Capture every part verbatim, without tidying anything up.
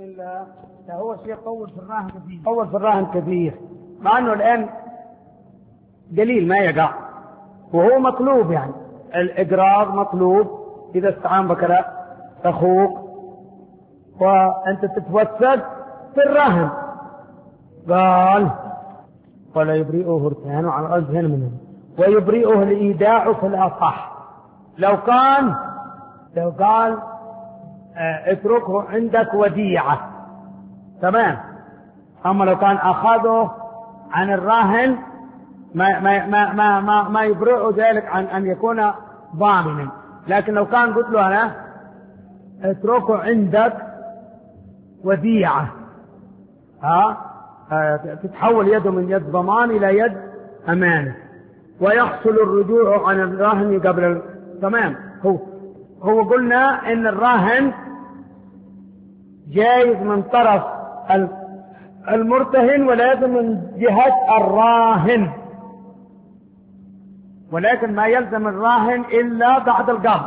بسم الله. هو شيء طول في الراهن كثير طول في الراهن كثير مع أنه الآن قليل ما يقع، وهو مطلوب، يعني الإقرار مطلوب إذا استعان بك أخوك وأنت تتوسل في الرهن. قال ولا يبرئه ارتهان على أذهن منه ويبرئه الإيداع في الأصح. لو كان لو قال اه اتركه عندك وديعة تمام، أما لو كان أخذه عن الراهن ما ما ما ما ما, ما يبرئه ذلك عن أن يكون ضامنا. لكن لو كان قلت له أنا اتركه عندك وديعة، ها اه تتحول يده من يد ضمان إلى يد أمانة، ويحصل الرجوع عن الراهن قبل ال... تمام. هو هو قلنا إن الراهن جايز من طرف المرتهن ولازم من جهة الراهن، ولكن ما يلزم الراهن إلا بعد القبض،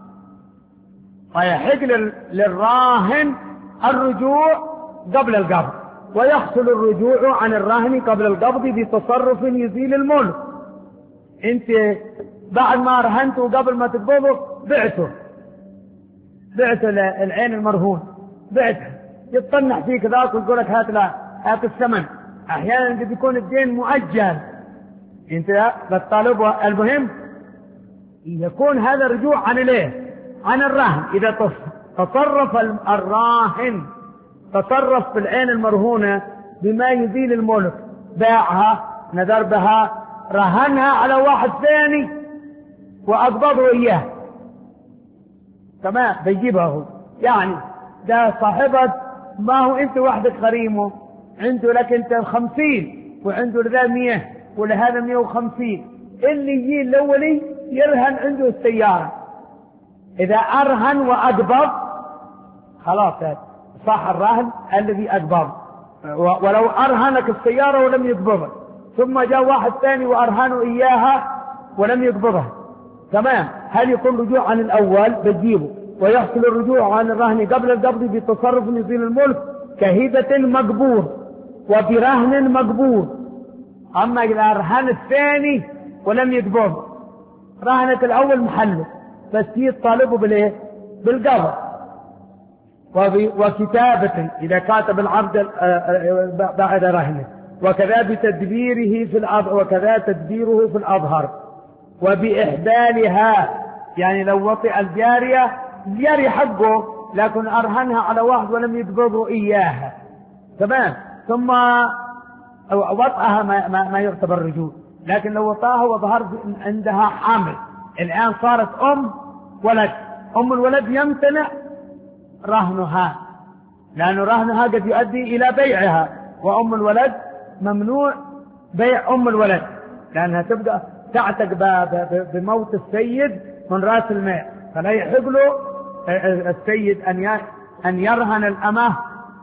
فيحق للراهن الرجوع قبل القبض، ويحصل الرجوع عن الراهن قبل القبض بتصرف يزيل الملك. انت بعد ما رهنته قبل ما تقبضه بعته بعته العين المرهون بعته، يتطنح فيك ذاك ويقول لك هات لا هات الثمن. احيانا قد يكون الدين مؤجل انت بتطالب. المهم يكون هذا رجوع عن الايه؟ عن الراهن. اذا تصرف الراهن تصرف في العين المرهونة بما يزيل الملك، باعها نذر بها رهنها على واحد ثاني وأقبضه إياه تمام بيجيبها هو، يعني ده صاحبة ما هو أنت وحدك غريمه، عنده لك أنت خمسين وعنده لذا مية ولهذا مية وخمسين، اللي يجي الأولي يرهن عنده السيارة. إذا أرهن وأقبض خلاص صح الراهن الذي أقبض، ولو أرهنك السيارة ولم يقبضها ثم جاء واحد ثاني وأرهنوا إياها ولم يقبضها تمام، هل يكون رجوع عن الأول؟ بتجيبه. ويحصل الرجوع عن الرهن قبل القبض بتصرف يزيل الملك كهبة مقبور وبرهن مقبور. أما إذا أرهن الثاني ولم يقبض، رهنك الأول محله بس يطالبه بالإيه؟ بالقبض. وكتابة إذا كاتب العبد بعد رهنه، وكذا بتدبيره في الأظهر وكذا تدبيره في الأظهر. وبإحدالها يعني لو وطئ الجارية جاري حقه لكن أرهنها على واحد ولم يقبضه إياها تمام، ثم وطئها ما, ما, ما يعتبر رجوع. لكن لو وطاها وظهر عندها حامل، الآن صارت أم ولد، أم الولد يمتنع رهنها لأن رهنها قد يؤدي إلى بيعها، وأم الولد ممنوع بيع أم الولد لأنها تبقى تعتق بموت السيد من رأس المال، فلا يحق له السيد أن يرهن الأمة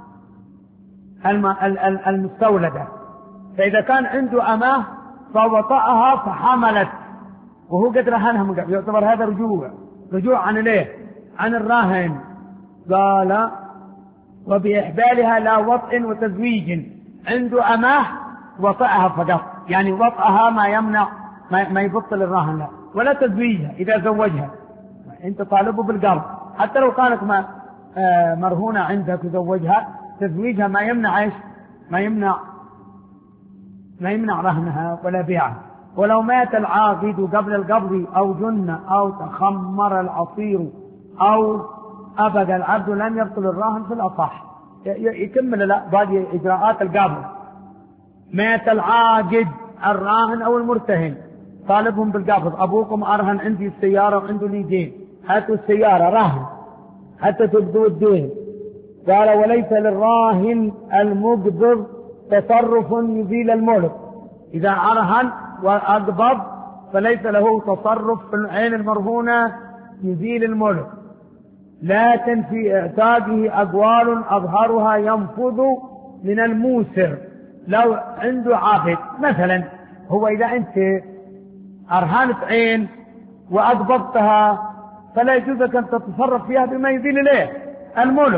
المستولدة. فإذا كان عنده أمة فوطأها فحملت وهو قد رهنها من قبل، يعتبر هذا رجوع رجوع عن الايه؟ عن الراهن. قال وبإحبالها لا وطئ وتزويج، عنده أماه وطئها فقط، يعني وطئها ما يمنع ما, ما يبطل الراهن لا، ولا تزويجها إذا زوجها أنت طالبه بالقرض حتى لو كانت ما آه مرهونة عندك وزوجها، تزويجها ما يمنع إيش؟ ما يمنع ما يمنع رهنها ولا بيعها. ولو مات العاقد قبل القبض أو جن أو تخمر العصير أو أبقى العبد لم يبطل الراهن في الأصح. يكمل لا باقي إجراءات القبض. مات العاقد الراهن أو المرتهن طالبهم بالقبض، أبوكم أرهن عندي السيارة وعنده لي دين، هاتوا السيارة راهن حتى تبدو الدين. قال وليس للراهن المقبض تصرف يزيل الملك، إذا أرهن وأقبض فليس له تصرف في العين المرهونة يزيل الملك، لكن في اعتاده أقوال أظهرها ينفذ من الموسر. لو عنده عابد مثلا، هو إذا أنت أرهنت عين وأقبضتها فلا يجوز أن تتصرف فيها بما يزيل إليه الملك،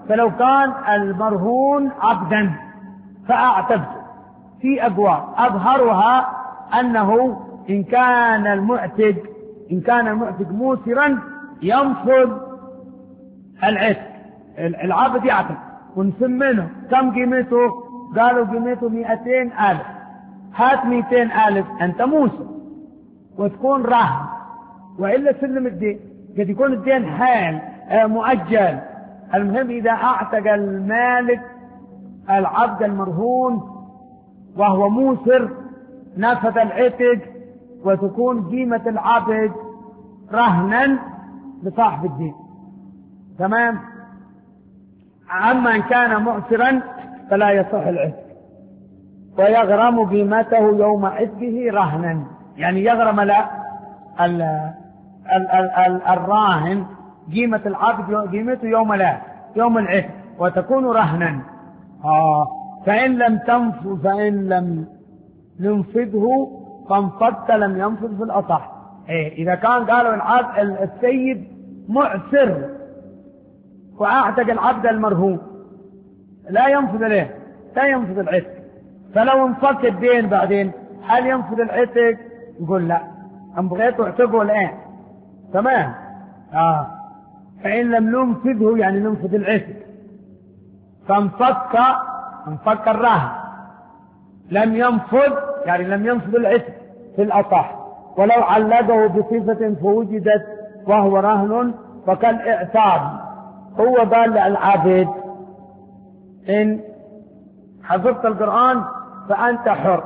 فلو كان المرهون عبدا فأعتقته في أقوال أظهرها أنه إن كان المعتق إن كان المعتق موسرا ينفذ العتق، العبد يعتق ونسمنه كم قيمته؟ قالوا قيمته مئتين ألف. هات مئتين ألف أنت موسر وتكون راهن، وإلا سلم الدين. قد يكون الدين حال مؤجل. المهم إذا أعتق المالك العبد المرهون وهو موسر نفذ العتق وتكون قيمة العبد رهنا لصاحب الدين. تمام. أما إن كان معسرا فلا يصح العتق ويغرم قيمته يوم عتقه رهنا، يعني يغرم لا ال ال ال ال الراهن قيمة العبد قيمته يوم لا يوم العتق وتكون رهنا. آه فإن لم تنفذ فإن لم ننفذه فانفذت لم ينفذ في الأصح. إيه إذا كان قالوا العبد السيد معسر وأعتق العبد المرهون لا ينفذ له لا ينفذ العتق، فلو انفك الدين بعدين هل ينفذ العتق؟ يقول لا، أم بغيته اعتقه الآن. تمام. آه فإن لم ننفذه يعني ننفذ العتق فانفك انفك الرهن لم ينفذ يعني لم ينفذ العتق في الأصح. ولو علقه بصفة فوجدت وهو رهن فكالإعتاب. هو قال للعبد إن حفظت القرآن فأنت حر،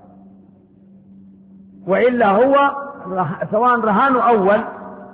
وإلا هو سواء رهان أول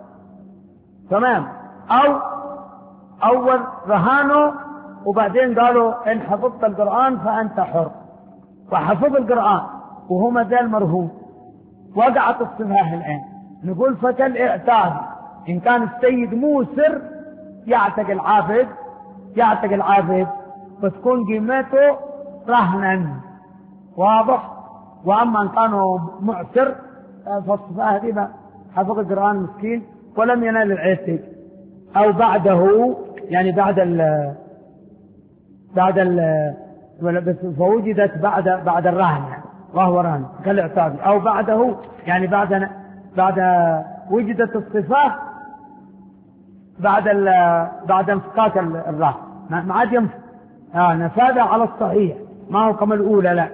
تمام أو أول رهانه وبعدين قالوا إن حفظت القرآن فأنت حر، وحفظ القرآن وهو ما زال مرهون. وقعت الصفاه الآن نقول فكالإعتاب. إن كان السيد موسر يعتق العابد يعتق العابد فتكون قيمته رهنا. واضح. وأما إن كانوا معسر فالصفاه هذه حفظ القرآن مسكين ولم ينال العتق أو بعده يعني بعد ال بعد ال فوجدت بعد بعد الرهن يعني وهو رهن كالإعتاب، أو بعده يعني بعد بعد وجدت الصفات بعد بعد انفكاك الرهن ما عاد ينفك. آه نفاذ على الصحيح ما هو كما الأولى. لا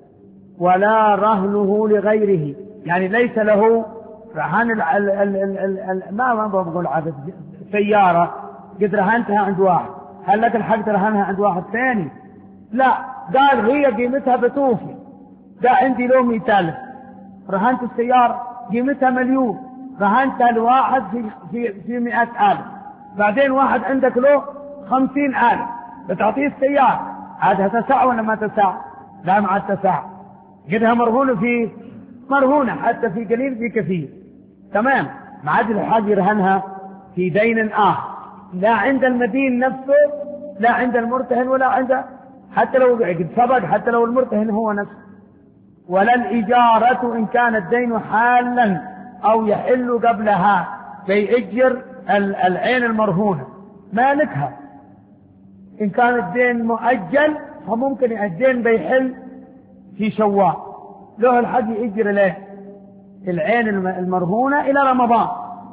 ولا رهنه لغيره يعني ليس له رهان ال ال ال ال ال ال ما ما بقول عدد سيارة قد رهنتها عند واحد، هل لك الحق ترهنها عند واحد ثاني؟ لا، قال هي قيمتها بتوفي. ده عندي له مئة ألف رهنت السيارة قيمتها مليون رهنتها لواحد في في في مئة ألف، بعدين واحد عندك له خمسين ألف بتعطيه السيارة، هذا تسع ولا ما تسع؟ لا مع التسع. قدها مرهونة في مرهونة حتى في قليل في كثير. تمام. ما عاد الحاج يرهنها في دين آخر لا عند المدين نفسه لا عند المرتهن ولا عند حتى لو قد سبق حتى لو المرتهن هو نفسه. ولا الإجارة إن كان الدين حالا أو يحل قبلها فيأجر العين المرهونة مالكها. إن كان الدين مؤجل فممكن الدين بيحل في شوال له الحق يأجر له العين المرهونة إلى رمضان،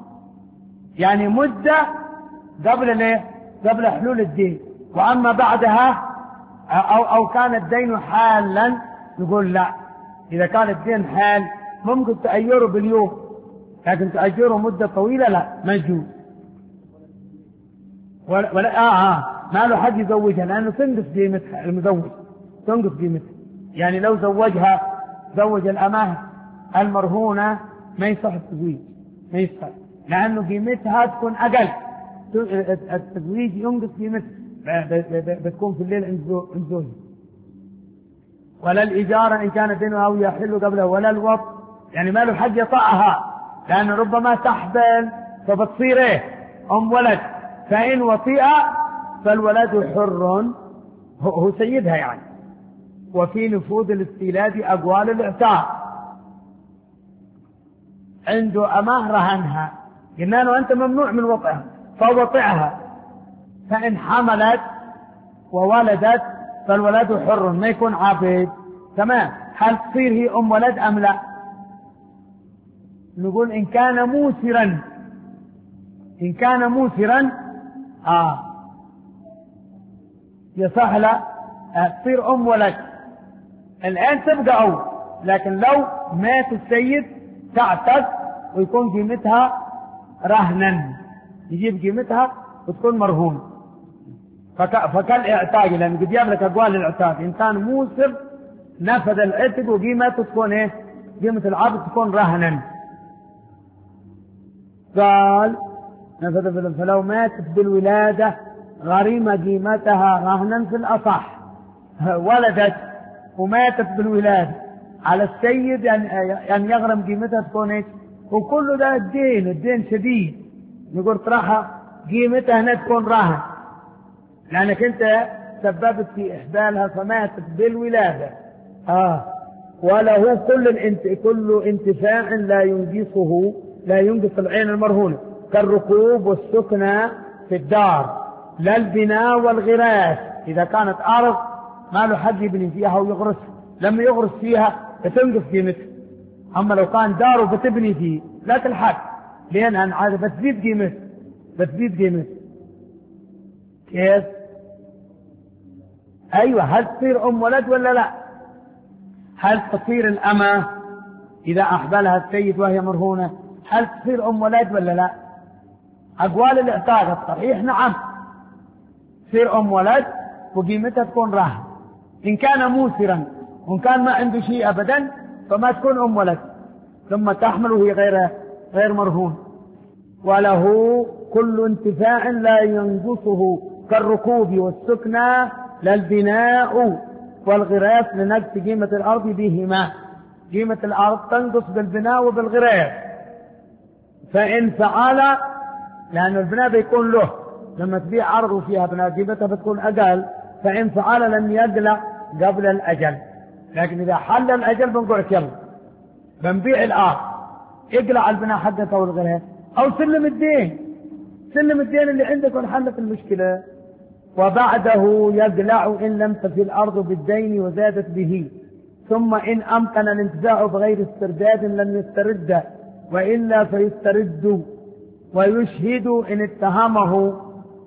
يعني مدة قبل ليه قبل حلول الدين. وأما بعدها أو, أو كان الدين حالا نقول لا، إذا كان الدين حال ممكن تأجره باليوم، لكن تأجره مدة طويلة لا ما يجوز. ولا, ولا آه, آه ما له حد يزوجها لأنه تنقص قيمتها المزوج تنقص قيمتها. يعني لو زوجها زوج الأماه المرهونة ما يصح التزويج ما يصح لأنه قيمتها تكون أقل. التزويج ينقص قيمتها بتكون في الليل عند زوجها. ولا الإجارة إن كان دينها أو يحل قبله ولا الوط يعني ما له حق يطأها لأن ربما تحبل فبتصير إيه أم ولد، فإن وطئها فالولد حر هو سيدها يعني. وفي نفوذ الاستيلاد أقوال الإعتاق عنده أماه رهنها قلنا له أنت ممنوع من وطئها فوطئها فإن حملت وولدت فالولد حر ما يكون عبد. تمام. هل تصير هي أم ولد أم لا؟ نقول إن كان موسرا، إن كان موسرا آه يصح له تصير أم ولد. الآن تبقى أو، لكن لو مات السيد تعتق ويكون قيمتها رهنا، يجيب قيمتها وتكون مرهون. فك... فكالاعتاق، لأن قد جاب لك أقوال الاعتاق. إن كان موسر نفذ العتق وقيمته تكون إيه؟ قيمة العبد تكون رهنا. قال نفذ فلو ماتت بالولادة غريمة قيمتها رهنا في الأصح. ولدت وماتت بالولادة، على السيد أن يعني يغرم قيمتها تكون إيش؟ وكل ده الدين، الدين شديد. نقول راح قيمتها هنا تكون رهن، لأنك أنت سببت في إحبالها فماتت بالولادة. آه وله كل الانت... كل انتفاع لا ينقصه، لا ينقص العين المرهونة، كالركوب والسكنى في الدار، لا البناء والغراس. إذا كانت أرض ما له حد يبني فيها ويغرس، لما يغرس فيها بتنقص قيمتها. أما لو كان داره بتبني فيه لا تلحق، لأنها عادة بتزيد قيمتها، بتزيد قيمتها. كيف؟ أيوة. هل تصير أم ولد ولا لا؟ هل تصير الأمة إذا أحبلها السيد وهي مرهونة، هل تصير أم ولد ولا لا؟ أقوال الاعتاق الصحيح نعم، تصير أم ولد وقيمتها تكون رهن. إن كان موسرا وإن كان ما عنده شيء أبدا فما تكون أم ولد، ثم تحمل وهي غير غير مرهون. وله كل انتفاع لا ينقصه، كالركوب والسكنى، لا البناء والغراس، لنقص قيمة الأرض بهما. قيمة الأرض تنقص بالبناء وبالغراس. فإن فعل، لأن البناء بيكون له، لما تبيع أرض وفيها بناء قيمتها بتكون أقل. فإن فعل لم يقلع قبل الأجل، لكن إذا حل الأجل بنقول يلا بنبيع الأرض، اقلع البناء حقته والغراس، أو سلم الدين، سلم الدين اللي عندك وانحلت المشكلة. وبعده يقلع إن لم تفي الأرض بالدين وزادت به، ثم إن أمكن الانتزاع بغير استرداد لم يسترد، وإلا فيسترد. ويشهد إن اتهمه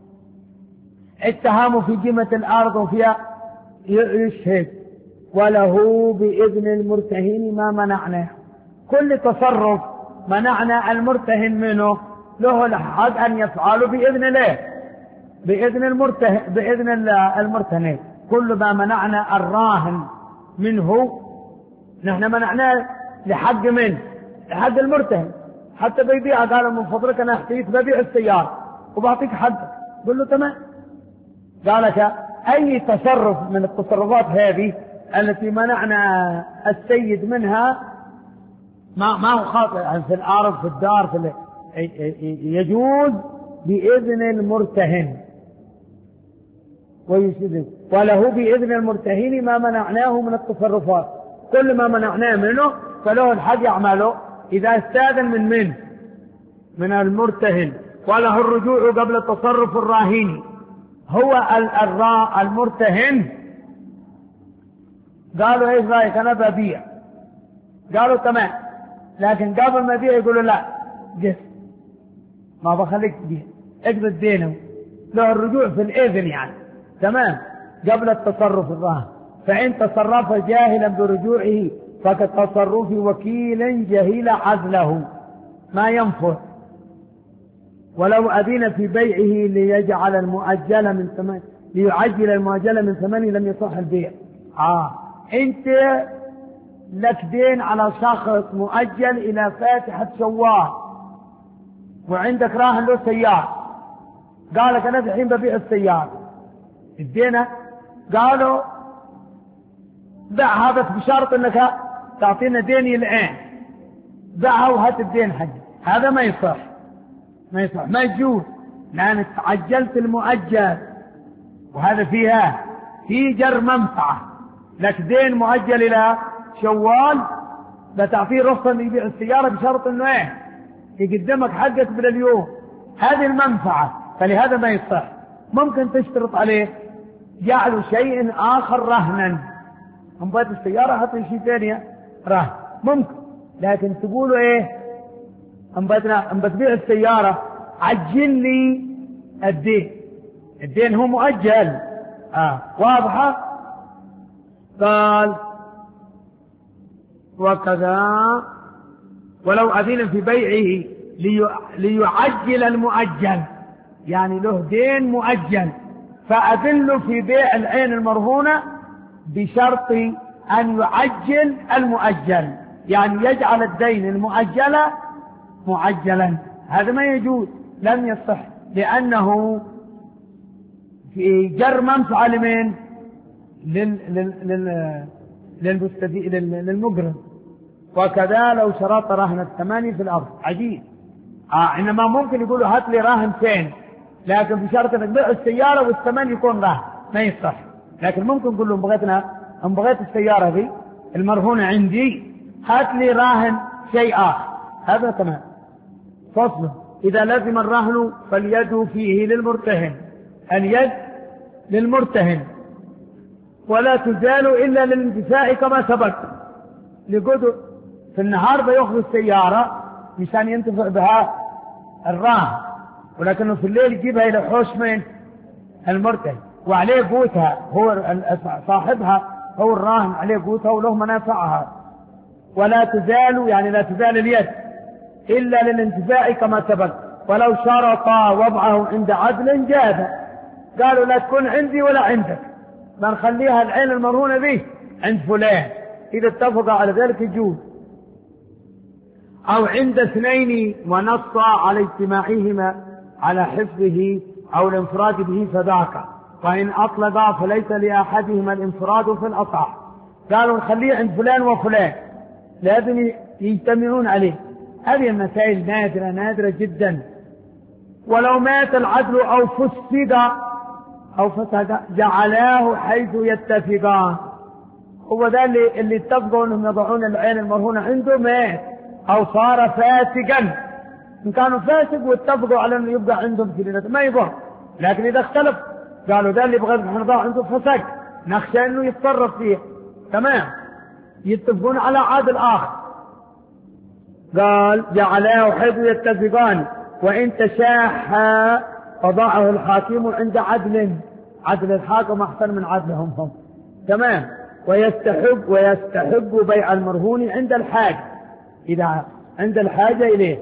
اتهامه في قيمة الأرض وفيها يشهد. وله بإذن المرتهن ما منعناه، كل تصرف منعنا المرتهن منه له الحق أن يفعله بإذن الله، بإذن المرتهن، بإذن المرتهن. كل ما منعنا الراهن منه نحن منعناه لحق منه، لحق المرتهن. حتى بيبيع قال من فضلك أنا أحتيت ببيع السيارة وبعطيك حقك، قل له تمام. قال لك أي تصرف من التصرفات هذه التي منعنا السيد منها ما ما هو خاطئ في الأرض في الدار في يجوز بإذن المرتهن. ويشهد وله بإذن المرتهن ما منعناه من التصرفات، كل ما منعناه منه فله الحق يعمله إذا استاذن من من من المرتهن. وله الرجوع قبل التصرف الراهن. هو المرتهن قالوا ايش رايك انا ببيع، قالوا تمام، لكن قبل ما يبيع يقولوا لا جس ما بخليك تبيع، اقبض دينه. له الرجوع في الاذن يعني تمام قبل التصرف الراهن. فإن تصرف جاهلا برجوعه فكتصرف وكيل جهل عزله ما ينفع. ولو أذن في بيعه ليجعل المؤجل من ثمن ليعجل المؤجل من ثمنه لم يصح البيع. آه أنت لك دين على شخص مؤجل إلى فاتحة شوال وعندك راهن له سيارة، قال لك أنا الحين ببيع السيارة، الدين قالوا بيع هذا بشرط أنك تعطينا ديني الآن، بيعها وهات الدين حقي. هذا ما يصح، ما يصح، ما يجوز، لأنك عجلت المؤجل، وهذا فيها في جر منفعة. لك دين مؤجل إلى شوال بتعطيه رخصة أن يبيع السيارة بشرط أنه إيه يقدمك حقك من اليوم، هذه المنفعة، فلهذا ما يصح. ممكن تشترط عليه جعل شيء آخر رهنا، هم بيت السيارة حطوا شيء ثاني رهن ممكن، لكن تقولوا إيه هم بيتنا هم بتبيع السيارة عجل لي الدين، الدين هو مؤجل. آه واضحة. قال وكذا ولو أذن في بيعه ليعجل المؤجل، يعني له دين مؤجل، فأذن في بيع العين المرهونة بشرط أن يعجل المؤجل، يعني يجعل الدين المؤجل معجلا، هذا ما يجوز، لم يصح، لأنه في جر منفعة لمن؟ لل... لل... لل... للمستدي... لل... للمقرض. وكذا لو شرط رهن الثمانية في الأرض عجيب. آه إنما ممكن يقولوا هات لي راهن ثاني، لكن بشرط انك تبيع السيارة والثمن يكون راهن ما يصح. لكن ممكن نقول لهم بغيتنا ان بغيت السيارة دي المرهونة عندي هات لي راهن شيء آخر، هذا تمام. فصل إذا لزم الرهن فاليد فيه للمرتهن، اليد للمرتهن ولا تزال إلا للانتفاع كما سبق. لقد في النهار بيأخذ السيارة مشان ينتفع بها الراهن، ولكنه في الليل يجيبها إلى حوش من المرتهن وعليه قوتها، هو صاحبها هو الراهن عليه قوتها وله منافعها. ولا تزال يعني لا تزال اليد إلا للانتفاع كما سبق. ولو شرطا وضعه عند عدل جاز، قالوا لا تكون عندي ولا عندك، بنخليها العين المرهونة به عند فلان، إذا اتفق على ذلك يجوز. أو عند اثنين ونص على اجتماعهما على حفظه أو الانفراد به فذاك، وإن أطلقا فليس لأحدهما الانفراد في الأصح. قالوا نخليه عند فلان وفلان، لازم يجتمعون عليه. هذه المسائل نادرة نادرة جدا. ولو مات العدل أو فسد أو فسد جعلاه حيث يتفقان، هو ده اللي, اللي اتفقوا أنهم يضعون العين المرهونة عنده مات أو صار فاسقا. إن كانوا فاسق واتفقوا على أنه يبقى عندهم سليلة ما يضر، لكن إذا اختلف قالوا ده اللي بغير نضع عنده فسق نخشى أنه يتصرف فيه تمام، يتفقون على عادل آخر. قال جعلاه حيث يتفقان، وإن تشاحا فضعه الحاكم عند عدل، عدل الحاكم أحسن من عدلهم هم تمام. ويستحب ويستحب بيع المرهون عند الحاجة، إذا عند الحاجة إليه.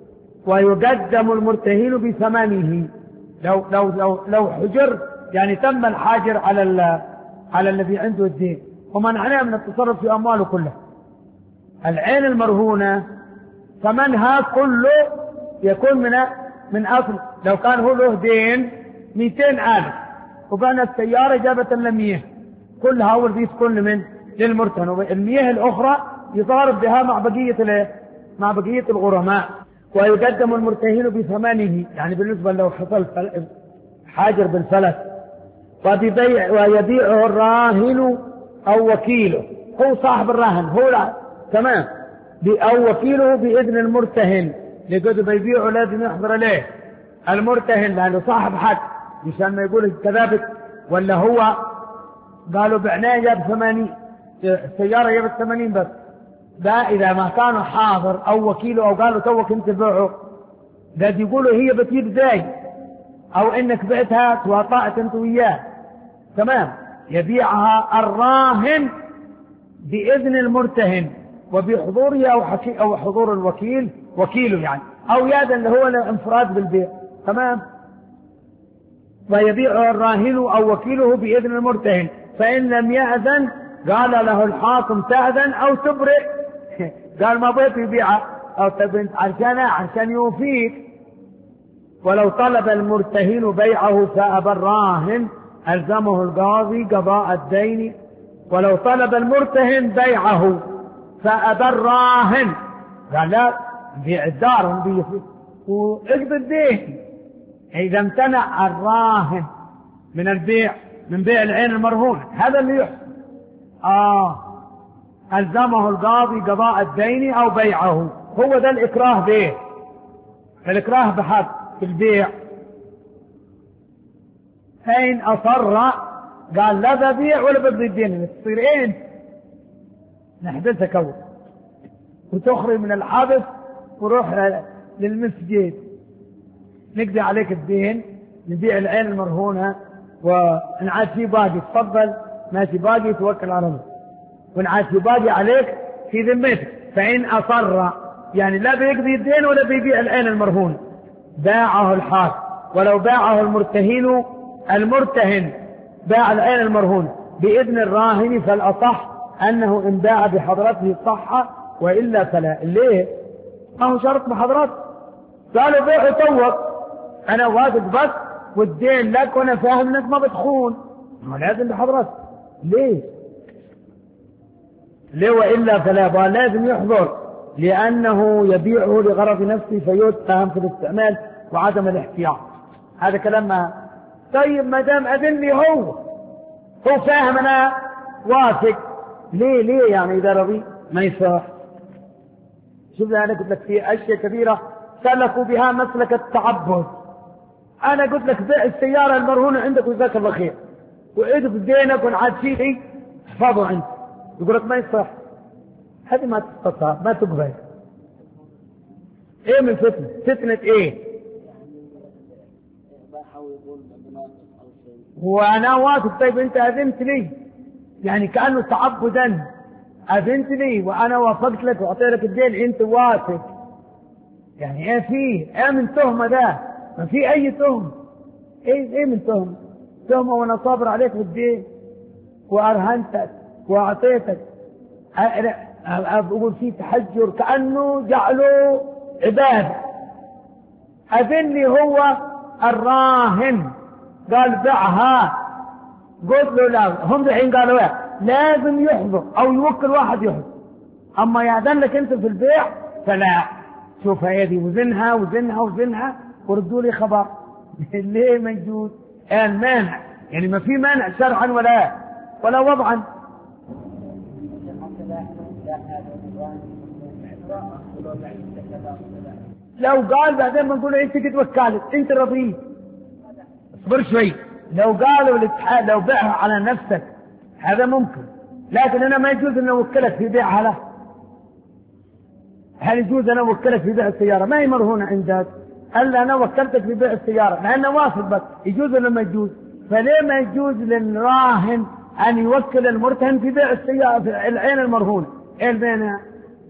ويقدم المرتهن بثمنه، لو لو لو لو حجر يعني تم الحاجر على على الذي عنده الدين ومنعناه من التصرف في أمواله كلها. العين المرهونة ثمنها كله يكون من من أصل، لو كان هو له دين مئتين ألف وبنى السيارة جابت المية كلها والرئيس كل من للمرتهن، والمياه الأخرى يضارب بها مع بقية مع بقية الغرماء. ويقدم المرتهن بثمنه، يعني بالنسبة لو حصل حاجر بالفلس. وبيع ويبيعه الراهن أو وكيله، هو صاحب الرهن هو لا تمام، أو وكيله بإذن المرتهن، لقد بيبيعه لازم يحضر عليه المرتهن لأنه صاحب حق، مشان ما يقول كذابك ولا هو قالوا بعناه جاب ثمانين السيارة جابت ثمانين بس. ده إذا ما كانوا حاضر أو وكيله أو قالوا توك انت بيعه، ده يقولوا هي بتجيب زي أو إنك بعتها تواطأت انت وياه تمام. يبيعها الراهن بإذن المرتهن وبحضوره أو حكي أو حضور الوكيل وكيله يعني، أو يدا اللي هو الانفراد بالبيع تمام. ويبيعها الراهن أو وكيله بإذن المرتهن، فإن لم يأذن قال له الحاكم تأذن أو تبرئ قال ما بغيت يبيعها أو تبنت عشان عشان يوفيك. ولو طلب المرتهن بيعه فأبى الراهن ألزمه القاضي قضاء الدين. ولو طلب المرتهن بيعه فأبى الراهن قال لا بيع الدار واقضي الدين. إذا امتنع الراهن من البيع من بيع العين المرهونة هذا اللي يحصل آه ألزمه القاضي قضاء الدين أو بيعه. هو ده الإكراه به، الإكراه بحق في البيع فإن أصر قال لا ببيع ولا بقضي الدين، تصير انت نحبسك أول وتخرج من الحبس وروح للمسجد نقضي عليك الدين، نبيع العين المرهونة، وإن عاد في باقي تفضل ماشي باقي توكل على الله، وإن عاد في باقي عليك في ذمتك. فإن أصر يعني لا بيقضي الدين ولا بيبيع العين المرهونة باعه الحاكم، ولو باعه المرتهن المرتهن باع العين المرهونة بإذن الراهن فالأصح أنه إن باع بحضرته صح، وإلا فلا. ليه؟ ما هو شرط بحضرته، قالوا بيع وطوق، أنا واثق بس والدين لك وأنا فاهم أنك ما بتخون، ما لازم بحضرته. ليه؟ ليه وإلا فلا؟ لازم يحضر، لأنه يبيعه لغرض نفسه فيتهم في الاستعمال وعدم الاحتياط. هذا كلام ما. طيب ما دام أذن لي هو هو فاهم أنا واثق، ليه ليه يعني إذا رضي ما يصح؟ شوف أنا قلت لك في أشياء كثيرة سلكوا بها مسلك التعبد. أنا قلت لك بيع السيارة المرهونة عندك وجزاك الله خير، وعيد في دينك ونعاد شيء احفظه عندك، يقول لك ما يصح. هذه ما تستطاع، ما تقبل. ايه من فتنة؟ فتنة ايه؟ وانا واثق. طيب انت اذنت لي، يعني كأنه تعبدا اذنت لي وانا وافقت لك واعطيت لك الدين، انت واثق، يعني ايه فيه؟ ايه من تهمة ده؟ ما في اي تهمة. ايه ايه من تهمة؟ تهمة وانا صابر عليك بالدين وارهنتك واعطيتك. أقول فيه تحجر كأنه جعله عبادة. أذن لي هو الراهن قال بعها، قلت له لا، هم الحين قالوا ايه؟ لازم يحضر أو يوكل واحد يحضر. أما يأذن لك أنت في البيع فلا. شوف هذه وزنها وزنها وزنها وردوا لي خبر. ليه ما يجوز؟ الآن مانع، يعني ما في مانع شرعا ولا ولا وضعا. لو قال بعدين بنقول انت كنت وكالت انت رضيت، اصبر شوي. لو قالوا الاتحاد لو بيعها على نفسك هذا ممكن، لكن انا ما يجوز ان اوكلك في بيعها له. هل يجوز ان اوكلك في بيع السياره؟ ما هي مرهونه عندك، الا انا وكلتك في بيع السياره لانه واثق بس. يجوز ولا ما يجوز؟ فليه ما يجوز للراهن ان يوكل المرتهن في بيع السياره في العين المرهونه؟ ايه المانع؟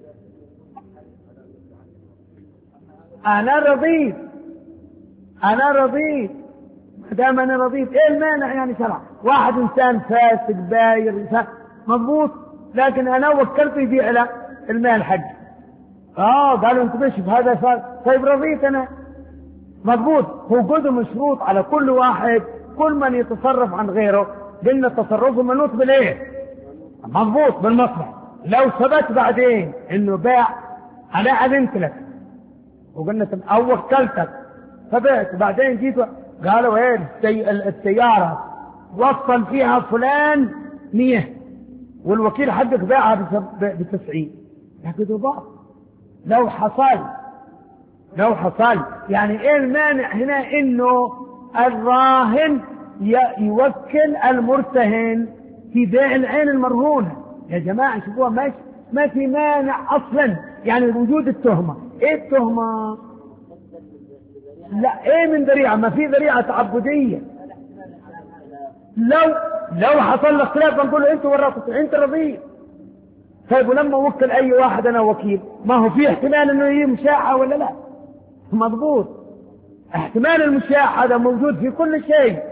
انا رضيت انا رضيت ما دام انا رضيت، ايه المانع يعني شرع؟ واحد انسان فاسق باير انسان مضبوط، لكن انا وكلت يبيع له المال حقي. اه قالوا انت مش بهذا صار، طيب رضيت انا مضبوط. هو قدم مشروط على كل واحد، كل من يتصرف عن غيره قلنا تصرفه منوط بالايه؟ مضبوط بالمصلحه. لو ثبت بعدين انه باع انا اذنت لك وقلنا او وكلتك فبعت، بعدين جيت قالوا ايه السياره وصل فيها فلان مية والوكيل حقك باعها بتسعين، لكن ضاع. لو حصل لو حصل يعني ايه المانع هنا انه الراهن يوكل المرتهن في بيع العين المرهونه؟ يا جماعه شوفوها، ماشي ما في مانع اصلا، يعني وجود التهمه. ايه التهمه؟ لا ايه من ذريعه؟ ما في ذريعه تعبديه. لو لو حصل لك خلاف بنقول له انت ورطت انت رضيت. طيب ولما وكل اي واحد انا وكيل، ما هو في احتمال انه يجي مشاحه ولا لا؟ مضبوط. احتمال المشاحه هذا موجود في كل شيء.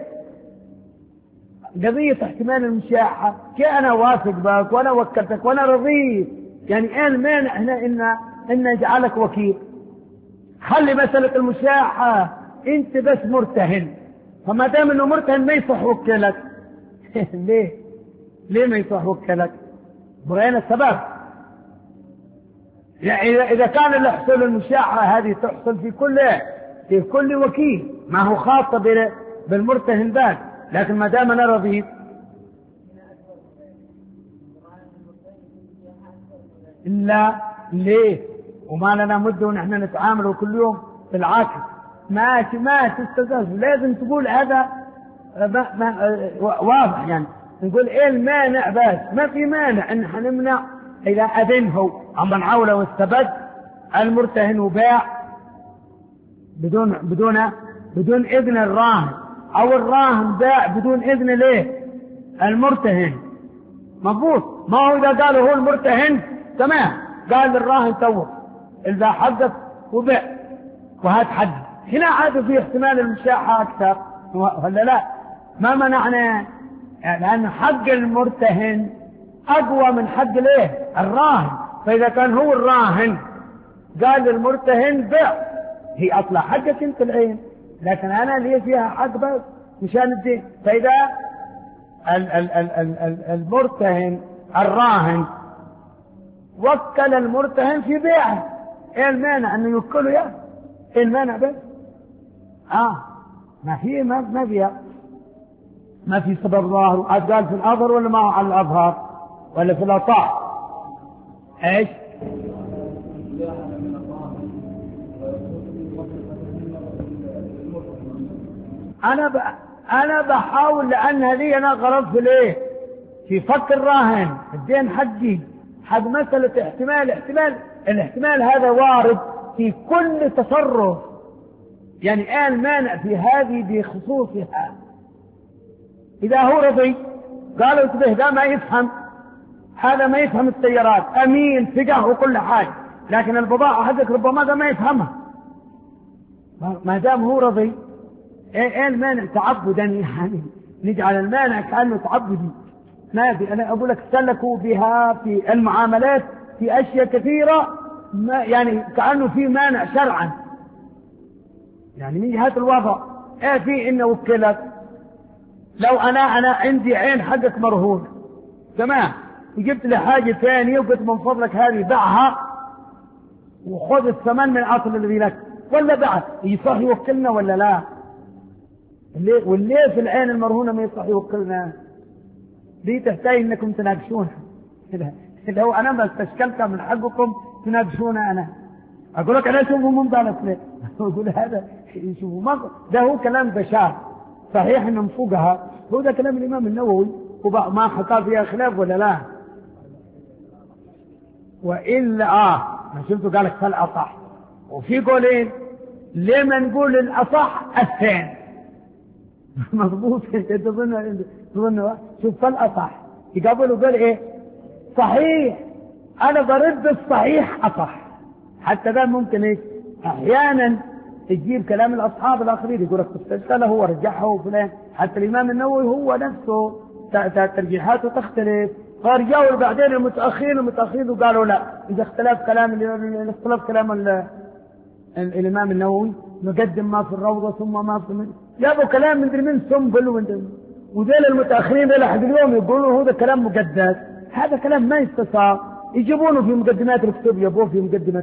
قضيه احتمال المشاحه كي انا واثق بك وانا وكلتك وانا رضيت، يعني ايه المانع هنا ان ان يجعلك وكيل؟ خلي مساله المشاحه انت بس مرتهن، فما دام انه مرتهن ما يصح وكلك. ليه؟ ليه ما يصح وكلك؟ بغينا السبب. يعني اذا كان اللي يحصل المشاحه هذه تحصل في كل في كل وكيل، ما هو خاصه بالمرتهن بس، لكن ما دام انا رضيت. لا ليه؟ وما لنا مده ونحن نتعامل كل يوم بالعكس. ماشي ما تستزاز، لازم تقول هذا ما ما واضح يعني. نقول ايه المانع؟ بس ما في مانع ان حنمنع اذا اذنه عمن عوله واستبد المرتهن وباع بدون بدون بدون اذن الراهن، او الراهن باع بدون اذن ليه المرتهن. مضبوط. ما هو اذا قالوا هو المرتهن تمام، قال للراهن تو الباع حقك وبيع وهات حد، هنا عاد في احتمال المشاحة اكثر ولا لا؟ ما منعنا، لان حق المرتهن اقوى من حق ليه الراهن. فاذا كان هو الراهن قال للمرتهن بيع، هي اطلع حقك انت العين، لكن انا لي فيها حق بس مشان الدين. فاذا ال ال ال ال ال المرتهن الراهن وكل المرتهن في بيعه، ايه المانع انه يوكله؟ يا ايه المانع بس؟ اه ما في ما ما فيها ما في سبب ظاهر. قال في الاظهر ولا ما هو على الاظهر ولا في الاصح؟ ايش؟ انا ب... انا بحاول، لان هذه انا غرضت في ليه في فك الراهن الدين حقي حق مسألة احتمال احتمال الاحتمال هذا وارد في كل تصرف. يعني ايه المانع في هذه بخصوصها؟ اذا هو رضي قالوا انتبه ده ما يفهم، هذا ما يفهم السيارات، امين فقه وكل حاجه، لكن البضاعه حقك ربما ده ما يفهمها. ما دام هو رضي، ايه, إيه المانع تعبدا؟ يعني نجعل المانع كانه تعبدي. ما في. انا اقول لك سلكوا بها في المعاملات في اشياء كثيره، ما يعني كانه في مانع شرعا، يعني من جهه الوضع. ايه في انه وكلك، لو انا انا عندي عين حقك مرهون تمام، وجبت لي حاجه ثانيه وقلت من فضلك هذه بيعها وخذ الثمن من الاصل الذي لك، ولا بعد يصح يوكلنا ولا لا؟ والليه في العين المرهونه ما يصح يوكلنا؟ دي تحتاج انكم تناقشونها. لو انا ما استشكلتها من حقكم تناقشونها. انا اقول لك انا اشوفه منضبط ليه؟ اقول هذا يشوفوا ما ده هو كلام بشار صحيح انه مفوقها، هو ده كلام الامام النووي وما حصل فيها خلاف ولا لا؟ والا اه ما شفته قال لك فالاصح. وفي قولين ليه ما نقول الاصح الثاني؟ مضبوط. انت تظن تظن شوف فالاصح يقابلوا قال ايه؟ صحيح. انا برد الصحيح اصح. حتى ده ممكن ايه احيانا تجيب كلام الاصحاب الاخرين يقول لك استشكله هو رجحه وفلان. حتى الامام النووي هو نفسه ترجيحاته تختلف، فرجعوا بعدين المتاخرين المتاخرين وقالوا لا، اذا اختلف كلام اختلاف كلام الامام النووي نقدم ما في الروضه ثم ما في من جابوا كلام من من سنبل وذيل المتاخرين الى حد اليوم يقولوا هذا كلام مقدس. هذا كلام ما يستساغ، يجيبونه في مقدمات الكتب، يبوه في مقدمه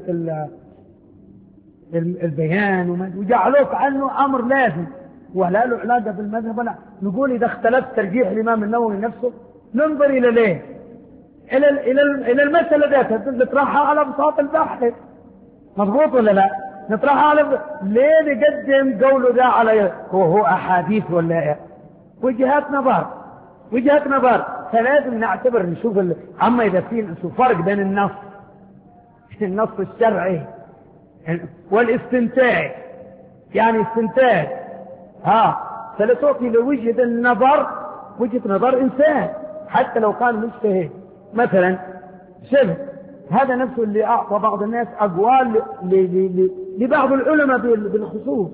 البيان وجعلوه عنه امر لازم ولا له علاقه بالمذهب. ولا نقول اذا اختلف ترجيح الامام النووي نفسه ننظر الى ليه الى الى الى المساله ذاتها نطرحها على بساط البحث. مضبوط ولا لا؟ نطرحها على ليه نقدم قوله ذا على هو هو احاديث ولا ايه؟ وجهات نظر وجهات نظر. فلازم نعتبر نشوف ال... اما اذا في فرق بين النص النص الشرعي والاستنتاج، يعني استنتاج ها فلتعطي لوجهة النظر وجهة نظر انسان حتى لو كان مجتهد. مثلا شبه هذا نفسه اللي اعطى بعض الناس اقوال لبعض العلماء بالخصوص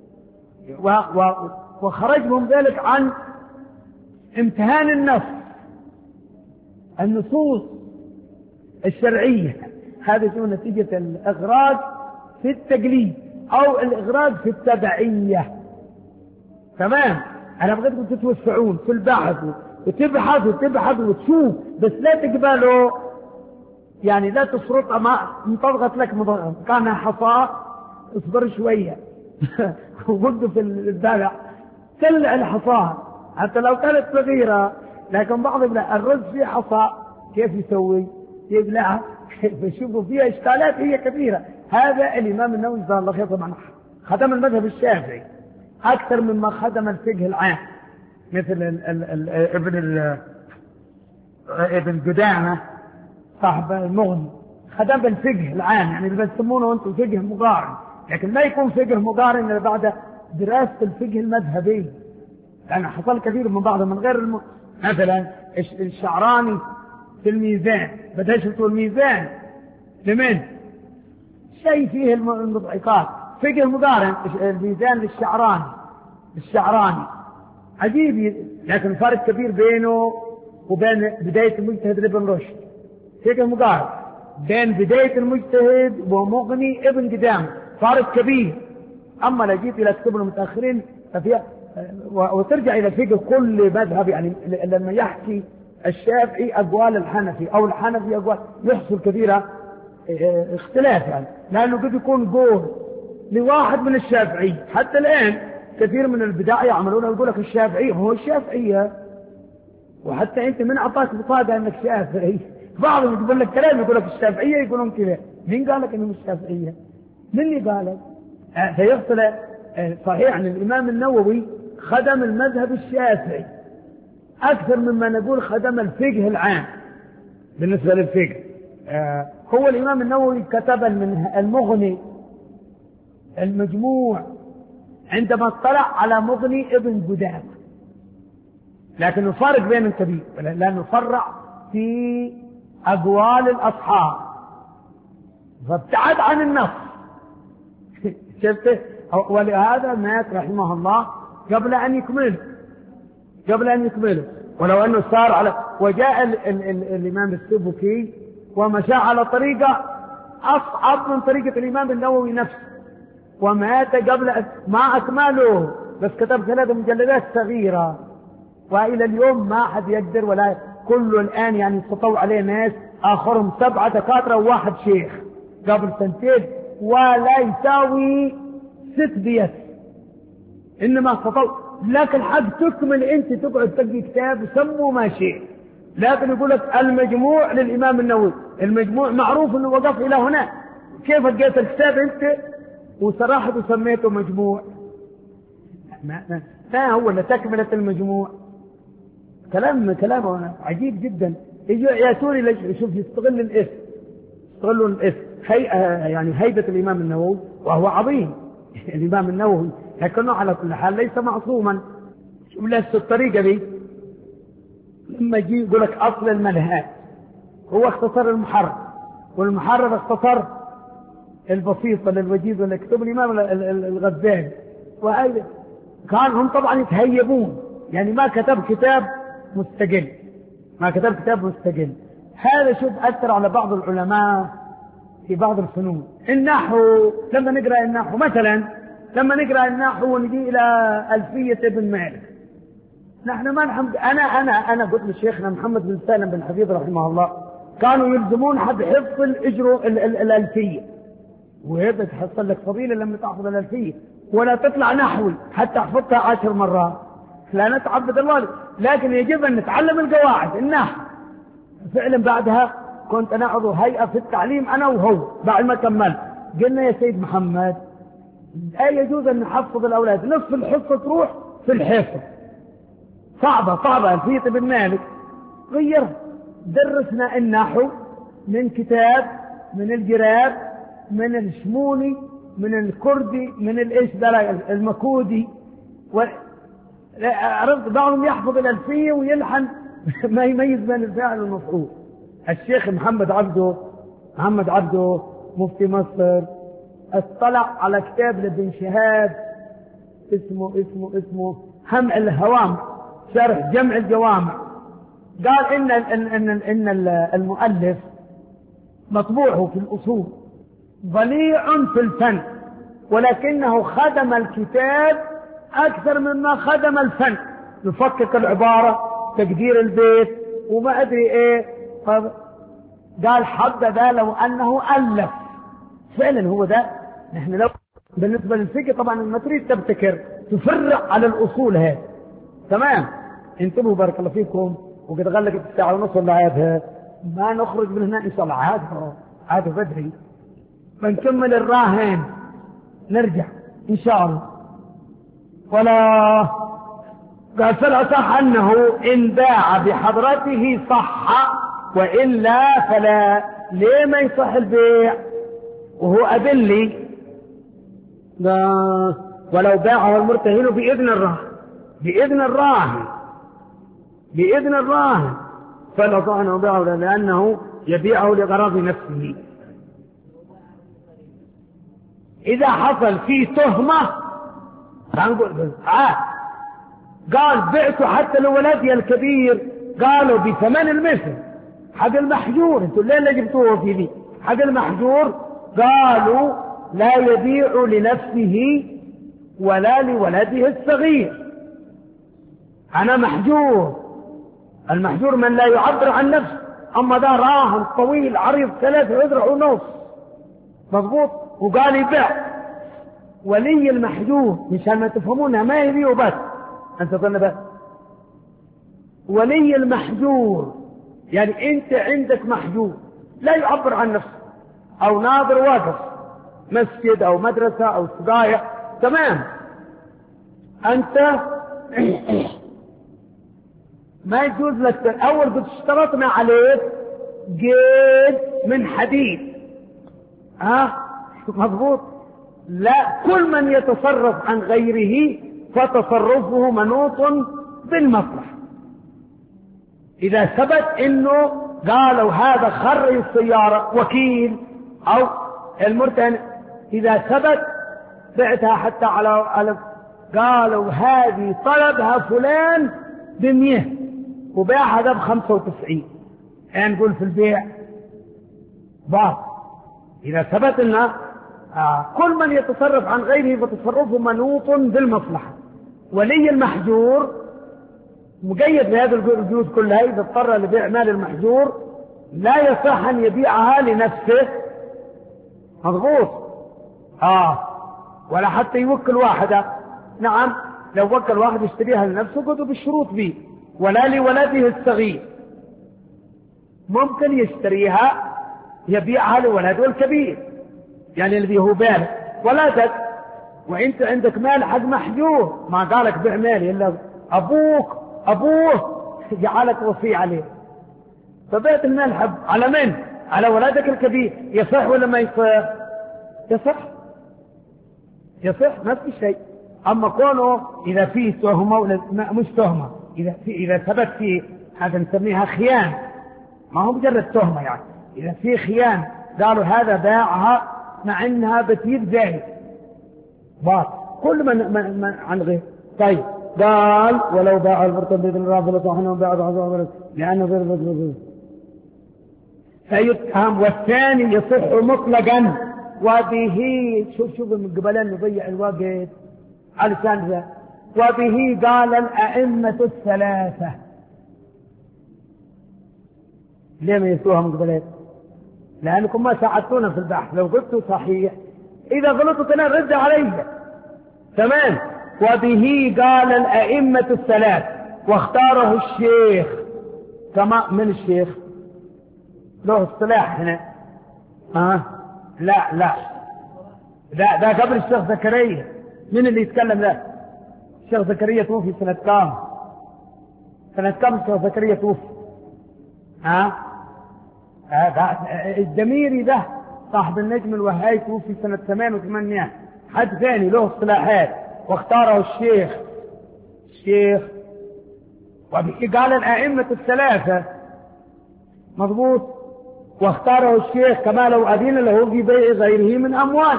وخرجهم ذلك عن امتهان النص النصوص الشرعية. هذا شو نتيجة الإغراق في التقليد أو الإغراق في التبعية. تمام. أنا بغيتكم تتوسعون في البحث وتبحث وتبحث وتشوف، بس لا تقبلوا يعني لا تشرط ما انطبقت لك مضغط كان حصاء اصبر شوية وقلت في البلع تلع الحصاء حتى لو كانت صغيرة، لكن بعض الرز فيه حصاء كيف يسوي؟ يبلعها. فشوفوا فيها اشكالات هي كثيرة. هذا الامام النووي جزاه الله خير طبعا خدم المذهب الشافعي اكثر مما خدم الفقه العام، مثل ال ال ال ابن ال ابن قدامة صاحب المغني خدم بالفقه العام، يعني اللي بتسمونه انتم فقه مقارن، لكن ما يكون فقه مقارن الا بعد دراسة الفقه المذهبي، لأن حصل كثير من بعضهم من غير الم... مثلا الشعراني في الميزان، بدها شفتوا الميزان لمن؟ شيء فيه المضحكات، فقه مقارن الميزان للشعراني الشعراني عجيب، لكن فرق كبير بينه وبين بداية المجتهد ابن رشد، فقه مقارن بين بداية المجتهد ومغني ابن قدام فرق كبير. أما لو جيت إلى كتب المتأخرين ففيها وترجع إلى فقه كل مذهب، يعني لما يحكي الشافعي أقوال الحنفي أو الحنفي أقوال يحصل كثيرة اختلاف، يعني لأنه قد يكون قول لواحد من الشافعي. حتى الآن كثير من البدع يعملون يقول لك الشافعي هو الشافعية، وحتى أنت من أعطاك بطاقة أنك شافعي، بعضهم يقول لك كلام يقول لك الشافعية يقولون كذا، مين قال لك أنه الشافعية؟ من اللي قال لك؟ فيحصل صحيح أن الإمام النووي خدم المذهب الشافعي أكثر مما نقول خدم الفقه العام. بالنسبة للفقه هو الإمام النووي كتب المغني المجموع عندما اطلع على مغني ابن قدامة، لكن الفرق بين كبير لأنه فرع في أقوال الأصحاب فابتعد عن النص شفته، ولهذا مات رحمه الله قبل أن يكمله قبل أن يكمله ولو أنه صار على وجاء ال ال ال الإمام السبكي ومشى على طريقة أصعب من طريقة الإمام النووي نفسه، ومات قبل ما أكمله، بس كتب ثلاثة مجلدات صغيرة، وإلى اليوم ما حد يقدر ولا كله الآن يعني استطوع عليه ناس آخرهم سبعة دكاترة وواحد شيخ قبل سنتين ولا يساوي ست بيت، إنما استطوع. لكن حق تكمل أنت تقعد تقرأ كتاب وسموا ما شيء، لكن يقول لك المجموع للإمام النووي، المجموع معروف أنه وقف إلى هنا، كيف لقيت الكتاب أنت وصراحة سميته مجموع؟ ما, ما, ما هو لتكملة المجموع كلام كلامه عجيب جدا. يجوا ياتوني ليش شوف يستغل الاسم يستغلوا الاسم هيئة يعني هيبة الإمام النووي وهو عظيم الإمام النووي، لكنه على كل حال ليس معصوما. شوف لست الطريقة دي لما يجي يقول لك أصل المنهج هو اختصر المحرر، والمحرر اختصر البسيط ولا الوجيز ولا كتب الإمام الغزالي، وهذا كان هم طبعا يتهيبون، يعني ما كتب كتاب مستقل ما كتب كتاب مستقل. هذا شوف أثر على بعض العلماء في بعض الفنون. النحو لما نقرأ النحو مثلا لما نقرأ النحو ونجي إلى ألفية ابن مالك، نحن ما نحمد أنا أنا أنا قلت لشيخنا محمد بن سالم بن حفيظ رحمه الله كانوا يلزمون حد حفظ الإجر الألفية، وهذا تحصل لك فضيلة لما تحفظ الألفية ولا تطلع نحوي حتى أحفظها عشر مرات، لا نتعبد الله، لكن يجب أن نتعلم القواعد النحو. فعلا بعدها كنت أنا عضو هيئة في التعليم أنا وهو، بعد ما كملت قلنا يا سيد محمد لا يجوز أن نحفظ الأولاد، نصف الحصة تروح في الحفظ، صعبة صعبة ألفية ابن مالك، غير درسنا النحو من كتاب من الجراب من الشموني من الكردي من الإيش المكودي، عرفت بعضهم يحفظ الألفية ويلحن ما يميز بين الفاعل والمفعول. الشيخ محمد عبده محمد عبده مفتي مصر اطلع على كتاب لابن شهاب اسمه اسمه اسمه همع الهوام شرح جمع الجوامع، قال إن إن إن إن المؤلف مطبوعه في الأصول ضليع في الفن، ولكنه خدم الكتاب أكثر مما خدم الفن، يفكك العبارة تقدير البيت وما أدري إيه. قال حبذا لو أنه ألف، فعلا هو ده. نحن لو بالنسبة للفقه طبعا ما تريد تبتكر تفرع على الأصول هذه تمام. انتبهوا بارك الله فيكم، وقد غلقت الساعة ونص ولا عادها ما نخرج من هنا إن شاء الله، عاد عاد بدري بنكمل الراهن نرجع إن شاء الله. ولا قال فالأصح أنه إن باع بحضرته صح، وإلا فلا. ليه ما يصح البيع وهو أذن لي؟ ولو باعه المرتهن بإذن الراهن، بإذن الراهن بإذن الراهن فالأصح أنه باعه لأنه يبيعه لغرض نفسه. إذا حصل فيه تهمة آه. قال بعته حتى لولدي الكبير، قالوا بثمن المثل حق المحجور، انتوا الليل اللي جبتوه في ذي حق المحجور، قالوا لا يبيع لنفسه ولا لولده الصغير. أنا محجور، المحجور من لا يعبر عن نفسه، أما ده راهن طويل عريض ثلاثة أذرع ونص مضبوط، وقال يبيع. ولي المحجور مشان ما تفهمونها ما يبيع بس، أنت ظن بس ولي المحجور يعني أنت عندك محجور لا يعبر عن نفسه، أو ناظر واقف مسجد أو مدرسة أو سقاية، تمام، أنت ما يجوز لك. أول قد اشترطنا عليك قيد من حديد، ها مضبوط، لا كل من يتصرف عن غيره فتصرفه منوط بالمصلحة. إذا ثبت إنه قالوا هذا خرج السيارة وكيل أو المرتهن، إذا ثبت بعتها حتى على قالوا هذه طلبها فلان بمية وباعها ده بخمسة وتسعين، يعني نقول في البيع بعض. إذا ثبت إنه آه كل من يتصرف عن غيره فتصرفه منوط بالمصلحة. ولي المحجور مقيد بهذه الجهود كلها، إذا اضطر لبيع مال المحجور لا يصح أن يبيعها لنفسه، مضبوط، آه ولا حتى يوكل واحدة. نعم لو وكل واحد يشتريها لنفسه قدوا بالشروط به، ولا لولده الصغير، ممكن يشتريها يبيعها لولده الكبير، يعني اللي هو بالغ ولدك، وانت عندك مال حق محجور، ما قالك بيع مالي الا ابوك ابوه جعلك وصي عليه، فبيت المال حق على من؟ على ولدك الكبير. يصح ولا ما يصح؟ يصح يصح ما في شيء. اما كونه اذا فيه تهمه ولا مش تهمه، اذا في اذا ثبت فيه هذا نسميها خيانه، ما هو مجرد تهمه يعني، اذا في خيانه قالوا هذا باعها مع انها بتجيب زايد باط كل من, من, من عن غير. طيب قال ولو باع المرتد باذن الله فلا صح انه باع بعض لانه غير مجوز فيتهم. والثاني يصح مطلقا وبه، شوف شوف من قبلين نضيع الوقت علشان ذا. وبه قال الأئمة الثلاثة. ليه ما يسوها من قبلين؟ لأنكم ما ساعدتونا في البحث. لو قلتوا صحيح إذا غلطت أنا رد علي، تمام. وبه قال الأئمة الثلاث واختاره الشيخ. كما من الشيخ له اصطلاح هنا، ها؟ لا لا لا ده قبل الشيخ زكريا. من اللي يتكلم ده؟ الشيخ زكريا توفي سنة كام؟ سنة كام الشيخ زكريا توفي؟ ها؟ الدميري ده صاحب النجم الوهاي توفي سنة ثمانية وثمانين. حد ثاني له اصطلاحات واختاره الشيخ. الشيخ وبه قال الأئمة الثلاثة، مضبوط. واختاره الشيخ كما لو أذن له في بيع غيره من أموال.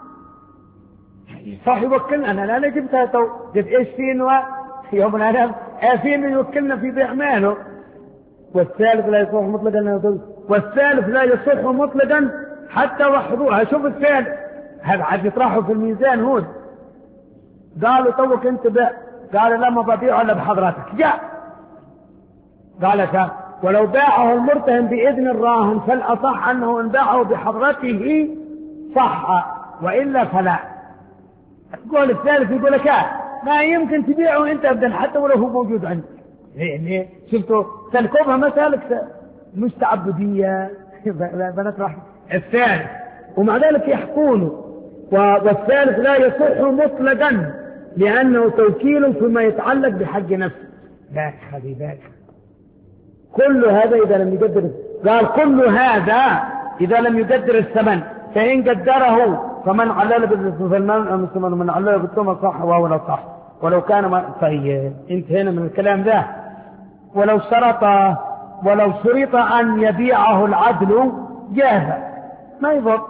صح يوكلنا، أنا لا جبتها تو جبت إيش فين يوم الأنام فين يوكلنا في بيع ماله. والثالث لا يصح مطلقا، والثالث لا يصح مطلقا حتى وحضوها. شوف الثالث هذا عاد يطرحه في الميزان. هون قالوا توك انت بيع، قال لا ما ببيعه الا بحضرتك. جاء قال شاء ولو باعه المرتهن بإذن الراهن فالأصح أنه إن باعه بحضرته صح، وإلا فلا. تقول الثالث يقول لك ما يمكن تبيعه أنت أبدا حتى ولو هو موجود عندك. ليه ليه شفتوا تلكبها مسالك مش تعبدية بنات راح. الثالث ومع ذلك يحكونه. والثالث لا يصح مطلقا لأنه توكيل فيما يتعلق بحق نفسه. لا خلي بالك، كل هذا إذا لم يقدر، قال كل هذا إذا لم يقدر الثمن، فإن قدره فمن علل بالثمن من علل بالثمن صح ولا صح، ولو كان ما طيب. انتهينا من الكلام ذا. ولو شرط ولو شرط أن يبيعه العدل جاز ما يضر،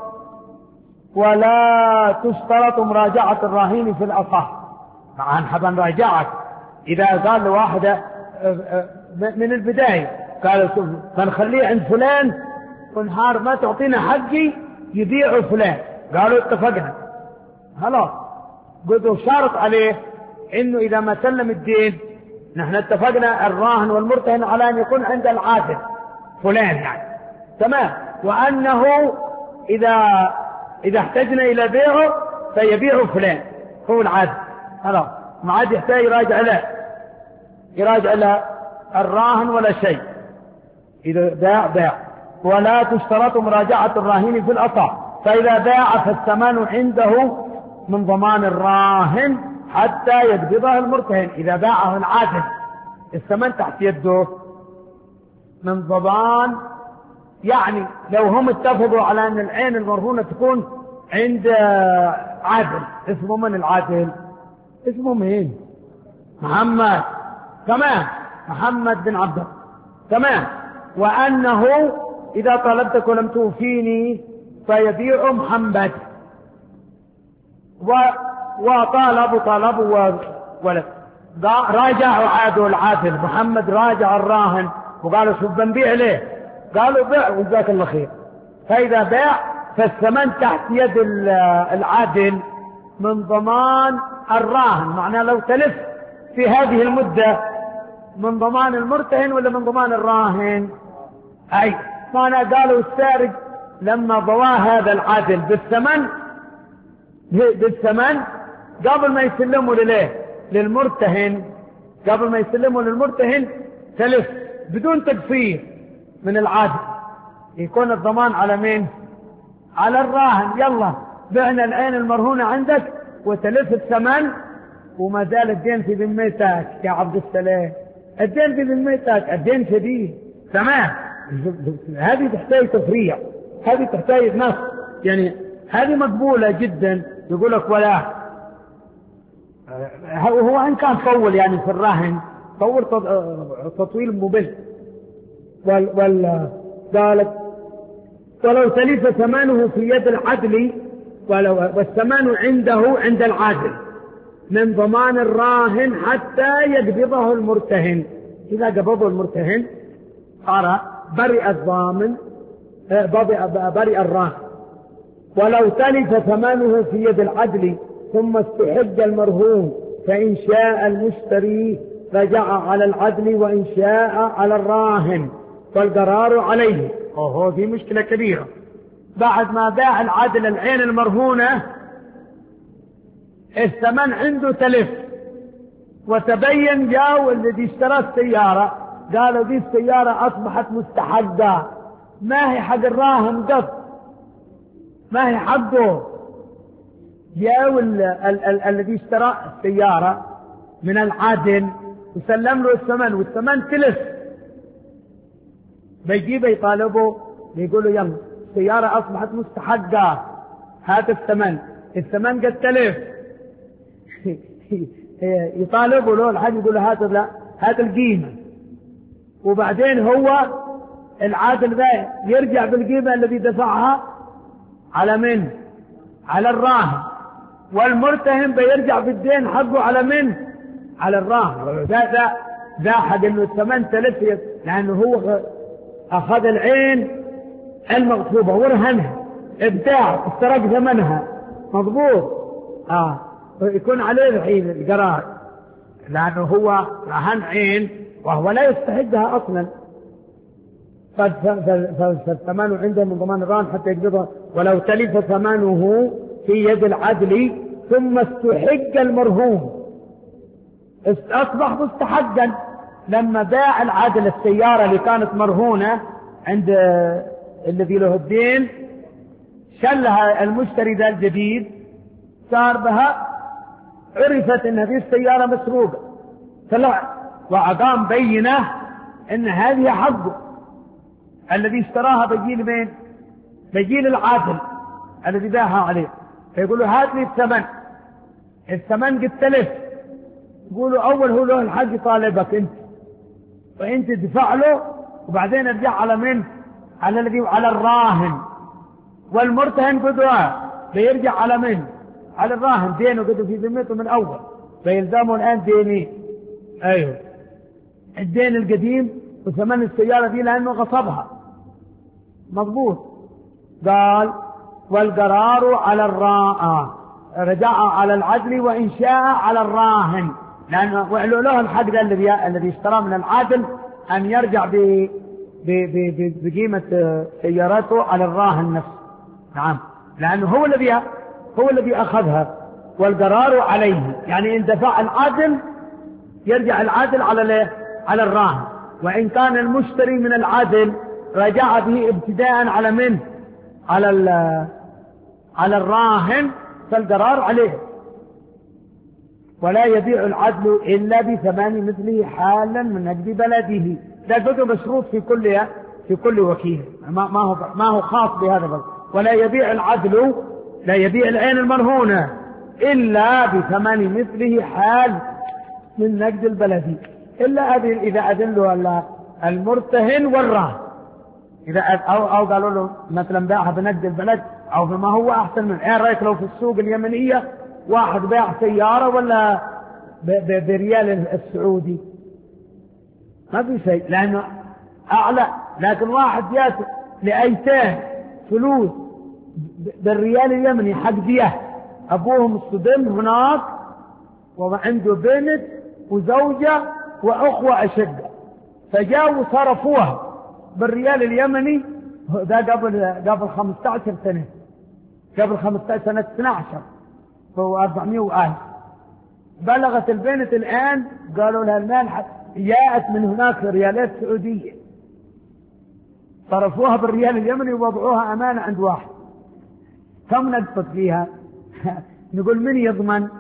ولا تشترط مراجعة الراهين في الأصح. مع أن حبا نراجعك إذا قال لواحدة من البداية قال شوف فنخليه عند فلان ونهار ما تعطينا حقي يبيعه فلان، قالوا اتفقنا خلاص، قلتوا شارط عليه انه اذا ما سلم الدين نحن اتفقنا الراهن والمرتهن على ان يكون عند العادل فلان يعني تمام، وانه اذا اذا احتجنا الى بيعه فيبيعه فلان هو العادل خلاص، ما عاد يحتاج يراجع له يراجع له الراهن ولا شيء، اذا باع باع. ولا تشترط مراجعة الراهن في الأصح، فإذا باع فالثمن عنده من ضمان الراهن حتى يقبضه المرتهن. إذا باعه العادل الثمن تحت يده من ضمان، يعني لو هم اتفقوا على أن العين المرهونة تكون عند عادل، اسمه من العادل؟ اسمه مين؟ محمد، تمام، محمد بن عبد الله، تمام. وأنه إذا طلبتك ولم توفيني فيبيع محمد، وطالب طلب ولد راجعوا عادوا العادل محمد راجع الراهن وقالوا شوف بنبيع ليه، قالوا بيع وجزاك الله خير. فإذا باع فالثمن تحت يد العادل من ضمان الراهن، معناه لو تلف في هذه المدة من ضمان المرتهن ولا من ضمان الراهن؟ أي معنى قالوا السارق لما ضواه هذا العادل بالثمن بالثمن قبل ما يسلموا لليه للمرتهن قبل ما يسلموا للمرتهن تلف بدون تقصير من العادل، يكون الضمان على مين؟ على الراهن. يلا بعنا العين المرهونة عندك وتلف الثمن وما زال الدين في ذمتك يا عبد السلام، الدين في ذمتك، الدين شديد، تمام. هذه تحتاج تفريع، هذه تحتاج نص، يعني هذه مقبولة جدا. يقول لك ولا هو إن كان طول يعني في الراهن طول تطويل مبل وال وال قالت ولو تلف ثمنه في يد العدل والثمن عنده عند العادل من ضمان الراهن حتى يقبضه المرتهن. إذا قبضه المرتهن صار برئ الضامن برئ الراهن. ولو تلف ثمنه في يد العدل ثم استحج المرهون فإن شاء المشتري رجع على العدل وإن شاء على الراهن فالقرار عليه. اوه دي مشكلة كبيرة. بعد ما باع العدل العين المرهونة الثمن عنده تلف وتبين جاء الذي اشترى السيارة قالوا دي السيارة أصبحت مستحقة، ما هي حق الراهن قط، ما هي حقه. جاء الذي اشترى السيارة من العادل وسلم له الثمن والثمن تلف، بيجيبه يطالبه يقولوا يلا السيارة أصبحت مستحقة هات الثمن، الثمن قد تلف يطالبوا له الحاج يقول له هات لا هات القيمة، وبعدين هو العادل ذا يرجع بالقيمة الذي دفعها على من؟ على الراهن، والمرتهن بيرجع بالدين حقه على من؟ على الراهن. ذا ذا ذا حق انه الثمن تلف لانه هو اخذ العين المغصوبة ورهنها ابتاع استرق ثمنها مضبوط، اه يكون عليه الحين القرار لانه هو رهن عين وهو لا يستحقها اصلا، فالثمن عنده من ضمان الراهن حتى يقبضها. ولو تلف ثمنه في يد العدل ثم استحق المرهون اصبح مستحقا. لما باع العدل السيارة اللي كانت مرهونة عند الذي له الدين شلها المشتري ذا الجديد صار بها عرفت ان هذه السيارة مسروقة، طلع وأقام بينه ان هذه حقه، الذي اشتراها بيجي لمين؟ بيجي للعادل الذي باعها عليه، فيقول له هات لي الثمن، الثمن قد تلف، يقولوا أول هو له الحق طالبك أنت، وأنت تدفع له، وبعدين ارجع على من؟ على الذي على الراهن، والمرتهن قدوة بيرجع على من؟ على الراهن، دينه قدو في ذمته من أول، فيلزمه الآن ديني. أيوه الدين القديم وثمن السيارة دي لأنه غصبها، مضبوط. قال والقرار على الراهن، رجع على العدل وإن شاء على الراهن، لأنه وعلو له الحق الذي الذي اشترى من العادل أن يرجع ب بقيمة سيارته على الراهن نفسه. نعم، لأنه هو الذي هو الذي أخذها، والقرار عليه، يعني إن دفع العادل يرجع العادل على على الراهن، وإن كان المشتري من العادل رجع به ابتداء على من؟ على على الراهن، فالقرار عليه. ولا يبيع العدل إلا بثمان مثله حالا من نقد بلده. لا بده مشروط في كل في كل وكيل، ما ما هو ما هو خاص بهذا بس. ولا يبيع العدل، لا يبيع العين المرهونة إلا بثمان مثله حال من نقد البلدي، إلا إذا أذن له المرتهن والراهن، إذا أو أو قالوا له مثلا باعها بنقد البلد أو بما هو أحسن من. إيه رأيك لو في السوق اليمنية واحد باع سيارة ولا بريال السعودي؟ ما في شيء لأنه أعلى، لكن واحد يأتي لأيتام فلوس بالريال اليمني حق ديه، أبوهم الصدم هناك وعنده بنت وزوجة وأخوة أشد، فجاءوا صرفوها بالريال اليمني. ده قبل قبل خمسة عشر سنة، قبل خمسة عشر سنة اثني عشر، فهو أربعمائة وألف. بلغت البنت الآن قالوا لها المال جاءت من هناك ريالات سعودية، صرفوها بالريال اليمني ووضعوها أمانة عند واحد. كم نقصت فيها؟ نقول من يضمن؟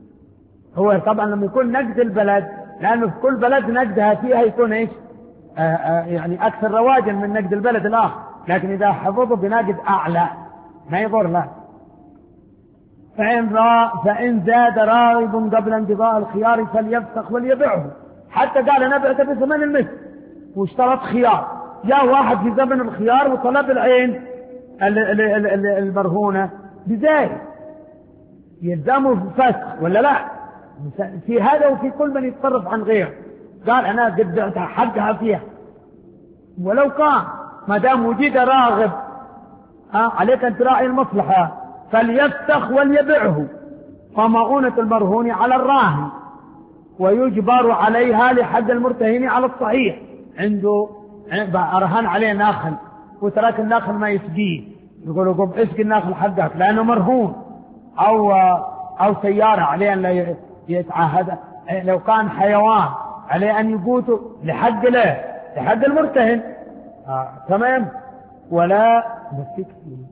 هو طبعا لما يكون نقد البلد، لأنه في كل بلد نقدها فيها يكون إيش؟ آآ آآ يعني أكثر رواجا من نقد البلد الآخر، لكن إذا حفظوا بنقد أعلى ما يضر له. فإن, را فإن زاد راغب قبل انقضاء الخيار فليفسخ وليبيعه. حتى قال أنا بعت بثمن المثل واشترط خيار، جاء واحد في زمن الخيار وطلب العين المرهونة بزاي، يلزمه الفسخ ولا لا؟ في هذا وفي كل من يتصرف عن غيره. قال أنا قد بعتها حقها فيها، ولو كان ما دام وجد راغب ها عليك أن تراعي المصلحة، فليفسخ وليبيعه. فمؤونة المرهون على الراهن ويجبر عليها لحد المرتهن على الصحيح. عنده رهن عليه ناخل وترك الناخل ما يسقيه، يقولوا قم اسقي الناخل حقك لأنه مرهون، أو أو سيارة عليه أن لا يتعاهد، لو كان حيوان عليه أن يقوته لحق له لحق المرتهن. آه. تمام. ولا بس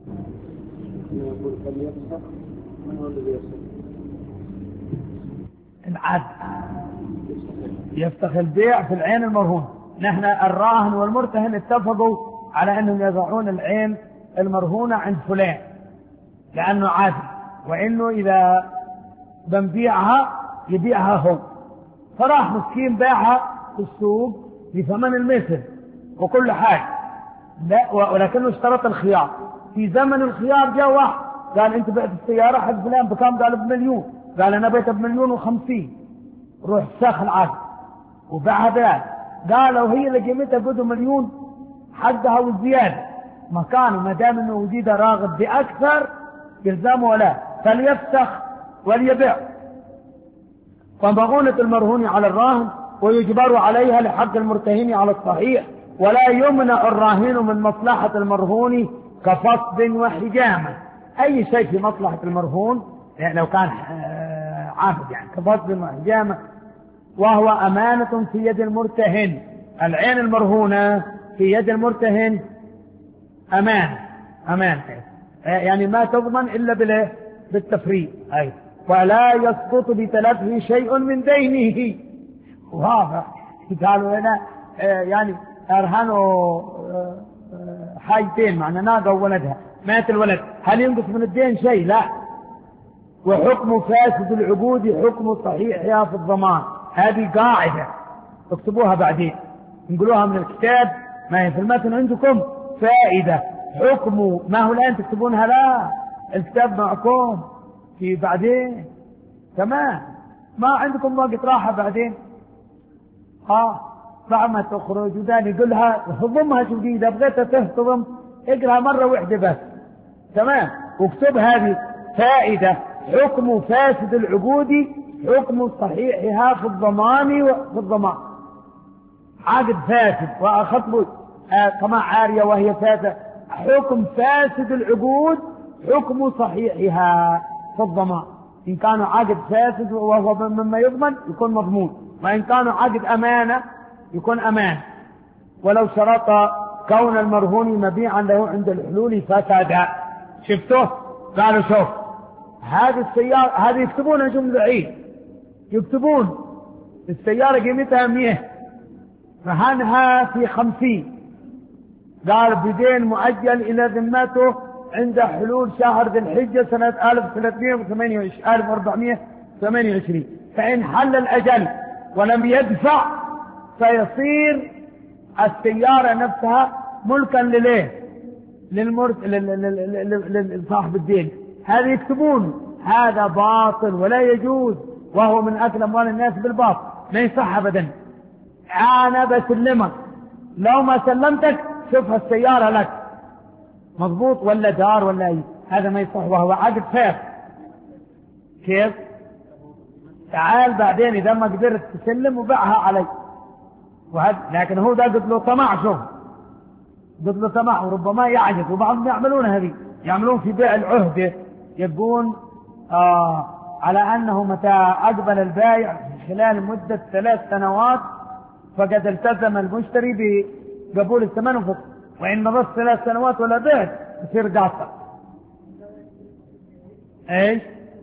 العدل يفتخ البيع في العين المرهون. نحن الراهن والمرتهن اتفقوا على أنهم يضعون العين المرهونة عند فلان لأنه عادل، وإنه إذا بنبيعها يبيعها هو. فراح مسكين باعها في السوق بثمن المثل وكل حاجة، لا ولكنه اشترط الخيار. في زمن الخيار جاء واحد قال أنت بعت السيارة حق فلان بكام؟ قال بمليون. قال أنا بيتها بمليون وخمسين. روح ساخ العقد وباعها بيع. قالوا هي اللي قيمتها قدوا مليون حقها وزيادة مكانه، ما دام انه وجد راغب بأكثر يلزمه ولا، فليفسخ وليبيع. فمؤونة المرهون على الراهن ويجبر عليها لحق المرتهن على الصحيح. ولا يمنع الراهن من مصلحة المرهون كفصد وحجامة. أي شيء في مصلحة المرهون يعني لو كان عافد يعني كفصد وحجامة، وهو أمانة في يد المرتهن. العين المرهونة في يد المرتهن أمان أمان يعني ما تضمن إلا بالتفريط. أي ولا يسقط بتلفه شيء من دينه. واضح. قالوا هنا يعني ارهنوا حاجتين، معنى ناقة وولدها، مات الولد، هل ينقص من الدين شيء؟ لا. وحكم فاسد العقود حكم صحيحها في الضمان. هذه قاعدة اكتبوها بعدين، نقولوها من الكتاب، ما هي في المتن عندكم فائدة. حكم ما هو الآن تكتبونها، لا، الكتاب معكم في بعدين، تمام، ما عندكم وقت راحة بعدين. اه بعد ما تخرج وداني يقولها هضمها جديدة، بغيتها تهتضم اقرأها مرة واحدة بس، تمام، واكتب هذه فائدة. حكم فاسد العقود حكم صحيحها في الضمان وفي الضمان. عقد فاسد وأخذ كما عارية وهي فاسدة، حكم فاسد العقود حكم صحيحها في الضمان. إن كانوا عقد فاسد وهو مما يضمن يكون مضمون، وإن كانوا عقد أمانة يكون أمان. ولو شرط كون المرهون مبيعا له عند الحلول فسد. شفتوه؟ قالوا شوف هذه السيارة، هذه يكتبونها جملة عيد، يكتبون السيارة قيمتها مئة، رهنها في خمسين، قال بدين مؤجل إلى ذمته عند حلول شهر ذي الحجة سنة ألف وأربعمائة وثمانية وعشرين، فإن حل الأجل ولم يدفع فيصير السيارة نفسها ملكا لليه للمرت لصاحب الدين. هذا يكتبون هذا باطل ولا يجوز، وهو من أكل أموال الناس بالباطل، ما يصح أبدا. أنا بسلمك، لو ما سلمتك شوف السيارة لك مضبوط ولا دار ولا أي، هذا ما يصح وهو عقد فاسد. كيف؟ تعال بعدين إذا ما قدرت تسلم وبيعها علي. وهذا لكن هو ده قد له طمع، شوف قد له طمع وربما يعجز، وبعضهم يعملون هذه، يعملون في بيع العهدة، يقول آه على أنه متى أقبل البائع خلال مدة ثلاث سنوات فقد التزم المشتري بقبول الثمن وفق، وإن مضت ثلاث سنوات ولا بعت يصير قاطع. ايش؟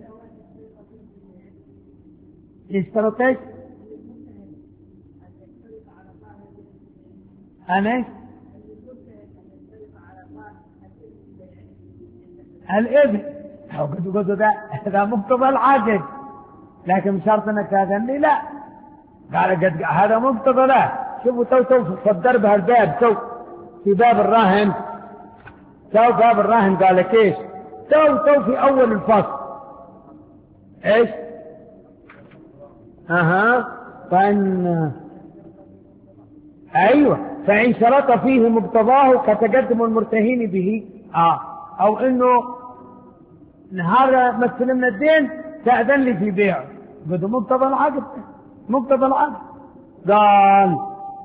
يشترط ايش؟ أنا الابن قلت ده هذا مقتضى العقد، لكن شرط انك تاذني لا، قال قد هذا مقتضى لا. شوفوا تو تو صدر بها الباب، تو في باب الراهن، تو باب الراهن قال لك ايش؟ تو تو في اول الفصل ايش؟ اها فان ايوه فان شرط فيه مقتضاه كتقدم المرتهين به، اه او انه نهار ما استلمنا الدين تأذن لي في بيعه، قد مقتضى العقد، مقتضى العقد. قال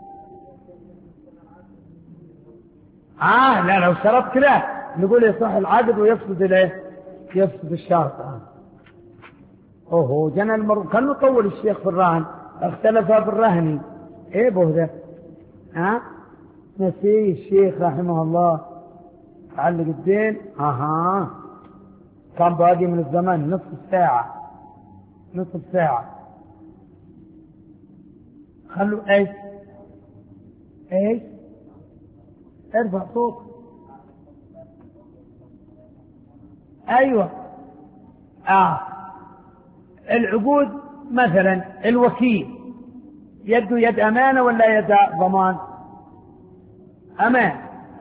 اه لا، لو شرط كده نقول يصح العقد ويفسد الايه؟ يفسد الشرط. آه. اوه جنى المر كان يطول الشيخ في الرهن، اختلف في الرهن، ايه به ده؟ ها آه؟ نسيه الشيخ رحمه الله تعلق الدين. اها كان باقي من الزمن نصف ساعة، نصف ساعة. خلوا ايش ايش ارفع صوت. ايوه اه العقود مثلا الوكيل يده يد امانة ولا يد ضمان؟ امان.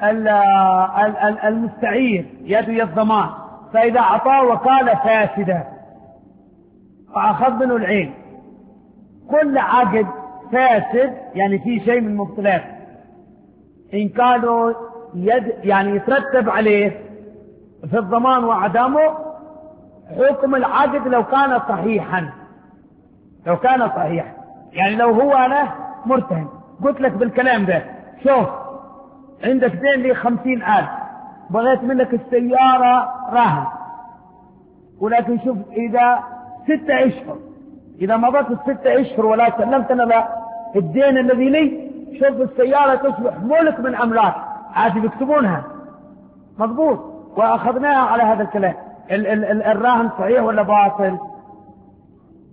المستعير يده يد ضمان، فإذا أعطاه وكالة فاسدة فأخذ منه العين. كل عقد فاسد يعني فيه شيء من المبطلات، إن كانوا يد يعني يترتب عليه في الضمان وعدمه حكم العقد لو كان صحيحا، لو كان صحيحا. يعني لو هو أنا مرتهن قلت لك بالكلام ده، شوف عندك دين لي خمسين ألف، بغيت منك السيارة رهن، ولكن شوف إذا ستة أشهر، إذا مضت الستة أشهر ولا سلمت أنا لا الدين الذي لي، شوف السيارة تصبح ملك من أملاك، عادي بيكتبونها مضبوط، وأخذناها على هذا الكلام. ال ال ال الراهن صحيح ولا باطل؟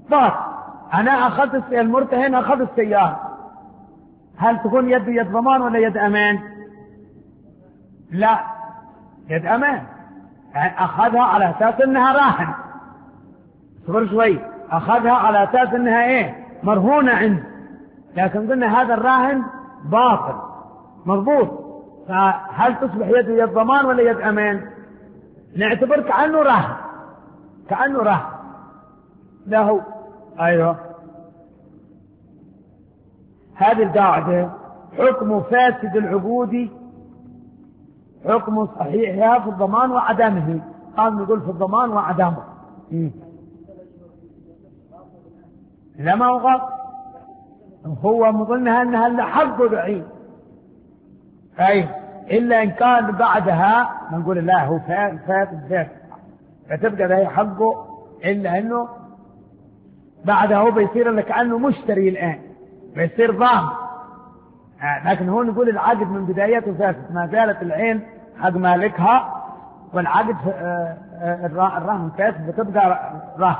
باطل. أنا أخذت المرتهن أخذ السيارة، هل تكون يد يد ضمان ولا يد أمان؟ لا، يد أمان. يعني أخذها على أساس أنها راهن. صبر شوي، أخذها على أساس أنها إيه؟ مرهونة عنده، لكن قلنا هذا الراهن باطل مضبوط، فهل تصبح يده يد ضمان ولا يد أمان؟ نعتبر كأنه راهن، كأنه راهن له. أيوه، هذه القاعدة حكم فاسد العقود حكم صحيحها في الضمان وعدمه. قام نقول في الضمان وعدمه. لا، ما هو غلط، هو مظنها أنها اللي حقه بعيد. أي إلا إن كان بعدها نقول لا، هو فات فات فات فتبقى ذا حقه، إلا أنه بعدها هو بيصير لك كأنه مشتري الآن، بيصير ضامن. لكن هو نقول العقد من بدايته فاسد، ما زالت العين حق مالكها، والعقد الرهن فاسد بتبقى رهن.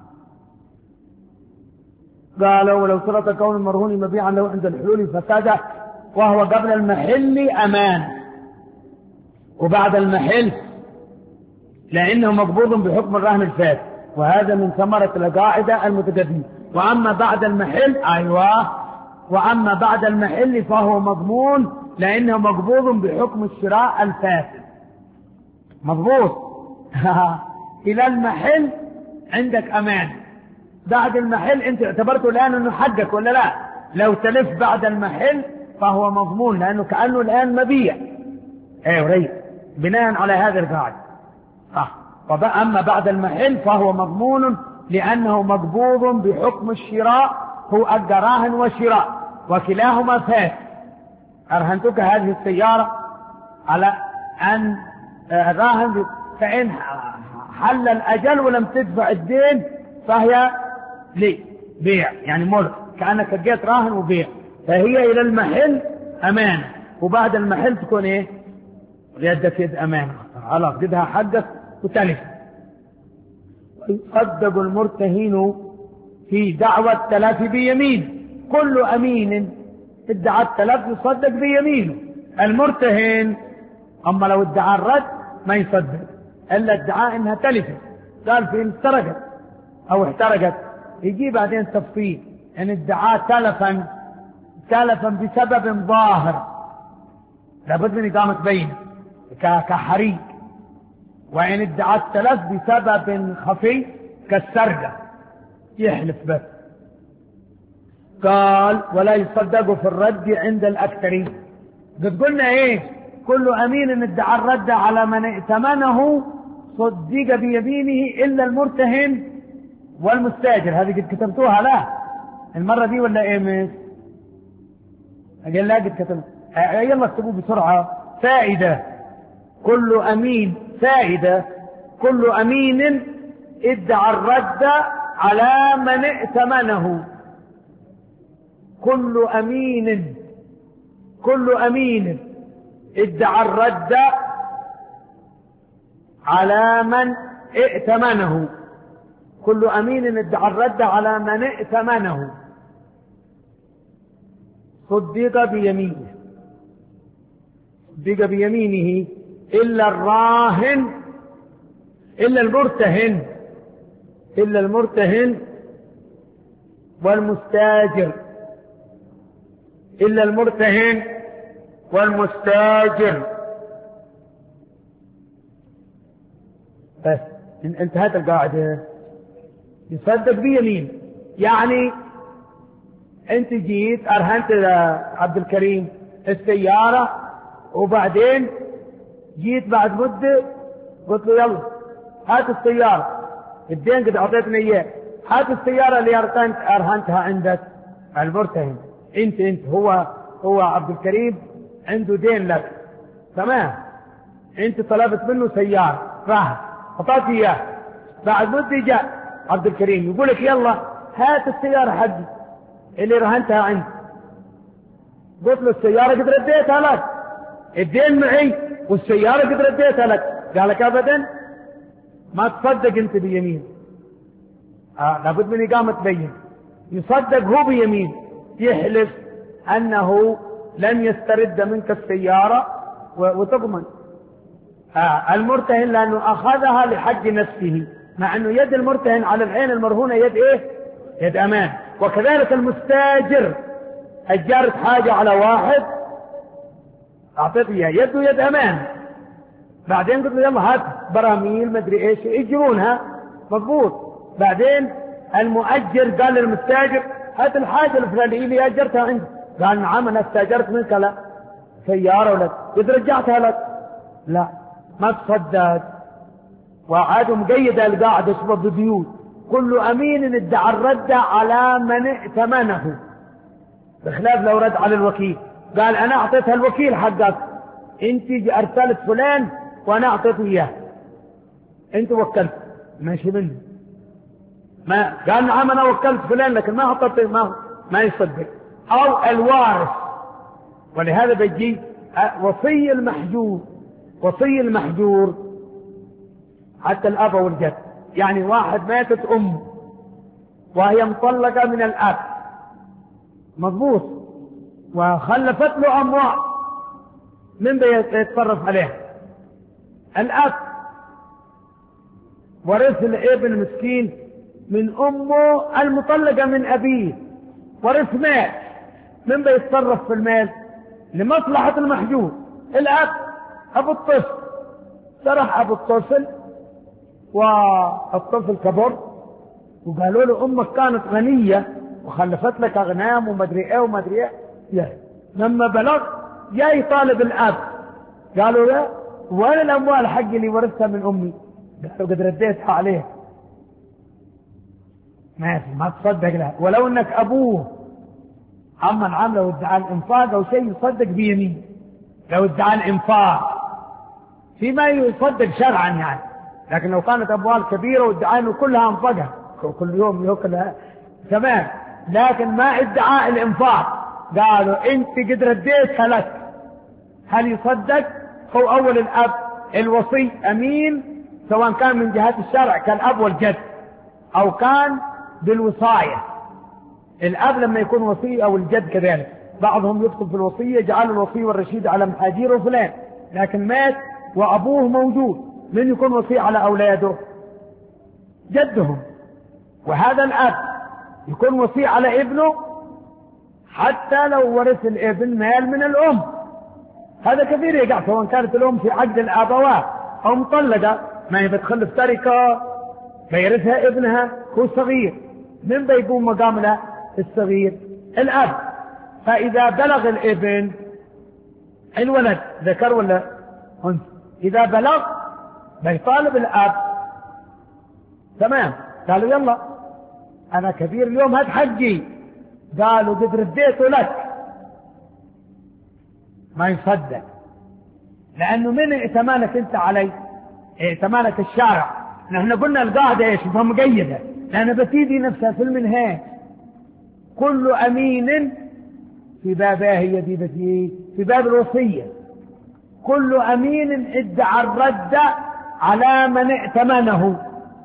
قالوا ولو شرط كون المرهون مبيعا له عند الحلول فساد وهو قبل المحل أمان وبعد المحل، لأنه مقبوض بحكم الرهن الفاسد، وهذا من ثمرة القاعدة المتقدمة. وأما بعد المحل، أيوة، وأما بعد المحل فهو مضمون لأنه مقبوض بحكم الشراء الفاسد. مضبوط. إلى المحل عندك أمان، بعد المحل أنت اعتبرته الآن أنه حقك ولا لا؟ لو تلف بعد المحل فهو مضمون لأنه كأنه الآن مبيع. ايه ريت بناء على هذه القاعدة. صح. أما بعد المحل فهو مضمون لأنه مقبوض بحكم الشراء، هو الدراهن وشراء وكلاهما فاسد. أرهنتك هذه السيارة على أن الراهن، فإن حل الأجل ولم تدفع الدين فهي لي بيع، يعني ملك، كأنك جيت راهن وبيع، فهي إلى المحل أمانة، وبعد المحل تكون إيه؟ يدك يد أمانة، خلاص قدها حقك وتلف. ويصدق المرتهن في دعوى التلف بيمين، كل أمين ادعى التلف يصدق بيمينه. المرتهن أما لو ادعى الرد ما يصدق، إلا ادعى إنها تلفت، قال في احترقت أو احترقت، يجي بعدين تفصيل إن ادعى تلفا تلفا بسبب ظاهر لابد من إقامة بينه كحريق، وإن ادعى التلف بسبب خفي كالسرقة يحلف بس. قال ولا يصدق في الرد عند الأكثرين. قد قلنا إيه؟ كل أمين ادعى الرد على من ائتمنه صدق بيمينه إلا المرتهن والمستاجر. هذه قد كتبتوها لا المرة دي ولا إيه مس؟ أقول لا قد كتبت. يلا اكتبوا بسرعة. فائدة كل أمين فائدة كل أمين ادعى الرد على من ائتمنه. كل أمين كل أمين ادعى الرد على من ائتمنه. كل أمين ادعى الرد على من ائتمنه صدق بيمينه صدق بيمينه إلا الراهن إلا المرتهن إلا المرتهن والمستاجر إلا المرتهن والمستاجر. بس انتهت القاعدة. يصدق بيمين يعني انت جيت ارهنت عبد الكريم السيارة، وبعدين جيت بعد مدة قلت له يلا هات السيارة، الدين قد اعطيتني اياه، هات السيارة اللي ارهنت ارهنتها عندك. المرتهن انت انت هو هو عبد الكريم عنده دين لك، تمام، انت طلبت منه سيارة راح اعطاك اياه، بعد مدة جاء عبد الكريم يقول لك يلا هات السيارة حقي اللي رهنتها عندي. قلت له السيارة قد رديتها لك، الدين معي والسيارة قد رديتها لك. قال لك ابدا ما تصدق انت بيمين. آه لابد من إقامة بين. يصدق هو بيمين، يحلف أنه لن يسترد منك السيارة وتضمن. آه المرتهن لأنه أخذها لحق نفسه، مع أنه يد المرتهن على العين المرهونة يد إيه؟ يد أمان. وكذلك المستاجر، أجرت حاجة على واحد أعطيته إياه، يده يد أمان، بعدين قلت له يلا هات براميل مدري إيش يجرونها مضبوط. بعدين المؤجر قال للمستاجر هات الحاجة الفلانية اللي أجرتها عندي، قال نعم أنا استاجرت منك لا سيارة ولا قد رجعتها لك، لا ما تصدق. وعادوا مقيدة القاعدة شباب البيوت، كل أمين ادعى الرد على من ائتمنه، بخلاف لو رد على الوكيل قال أنا أعطيتها الوكيل حقك، أنت أرسلت فلان وأنا أعطيته إياه، أنت وكلت ماشي منه. ما قال نعم أنا وكلت فلان لكن ما أعطيته، ما ما يصدق. أو الوارث، ولهذا بيجي وصي المحجور. وصي المحجور حتى الأب والجد، يعني واحد ماتت أمه وهي مطلقة من الأب مضبوط، وخلفت له أموال، من بيتصرف عليها؟ الأب. ورث الابن مسكين من أمه المطلقة من أبيه، ورث مال، من بيتصرف في المال؟ لمصلحة المحجور الأب. أبو الطفل سرح أبو الطفل والطفل كبر، وقالوا له أمك كانت غنية وخلفت لك أغنام ومدري إيه ومدري إيه. يعني لما بلغ جاي طالب الأب، قالوا له وين الأموال حقي اللي ورثتها من أمي؟ قالوا قد رديتها عليه. ما في ما تصدق له، ولو أنك أبوه عمن عمله وادعى الإنفاق أو شيء يصدق بيمين. لو ادعى الإنفاق فيما يصدق شرعا يعني، لكن لو كانت أموال كبيرة وادعى أنه كلها أنفقها كل يوم يأكلها تمام، لكن ما ادعى الإنفاق، قالوا أنت قد رديتها لك، هل يصدق؟ هو أول الأب الوصي أمين، سواء كان من جهة الشرع كالأب والجد أو كان بالوصاية. الأب لما يكون وصي أو الجد كذلك، بعضهم يدخل في الوصية جعل الوصي والرشيد على محاجير وفلان، لكن مات وأبوه موجود، من يكون وصي على أولاده؟ جدهم. وهذا الأب يكون وصي على ابنه حتى لو ورث الابن مال من الأم، هذا كثير يقع، سواء كانت الأم في عقد الآبوات أو مطلقة، ما هي بتخلف تركة بيرثها ابنها هو صغير، من بيقوم مقامنا الصغير؟ الأب. فإذا بلغ الابن الولد ذكر ولا أنثى، إذا بلغ بيطالب الأب تمام، قالوا يلا أنا كبير اليوم هات حقي، قالوا قد رديته لك، ما يصدق، لأنه من ائتمانك أنت علي؟ ائتمانك الشارع. نحن قلنا القاعدة ايش؟ مقيدة، لأن بتيجي نفسها في المنهاج كل أمين في بابه يدي بتي في باب الوصية، كل أمين ادعى الرد على من ائتمنه،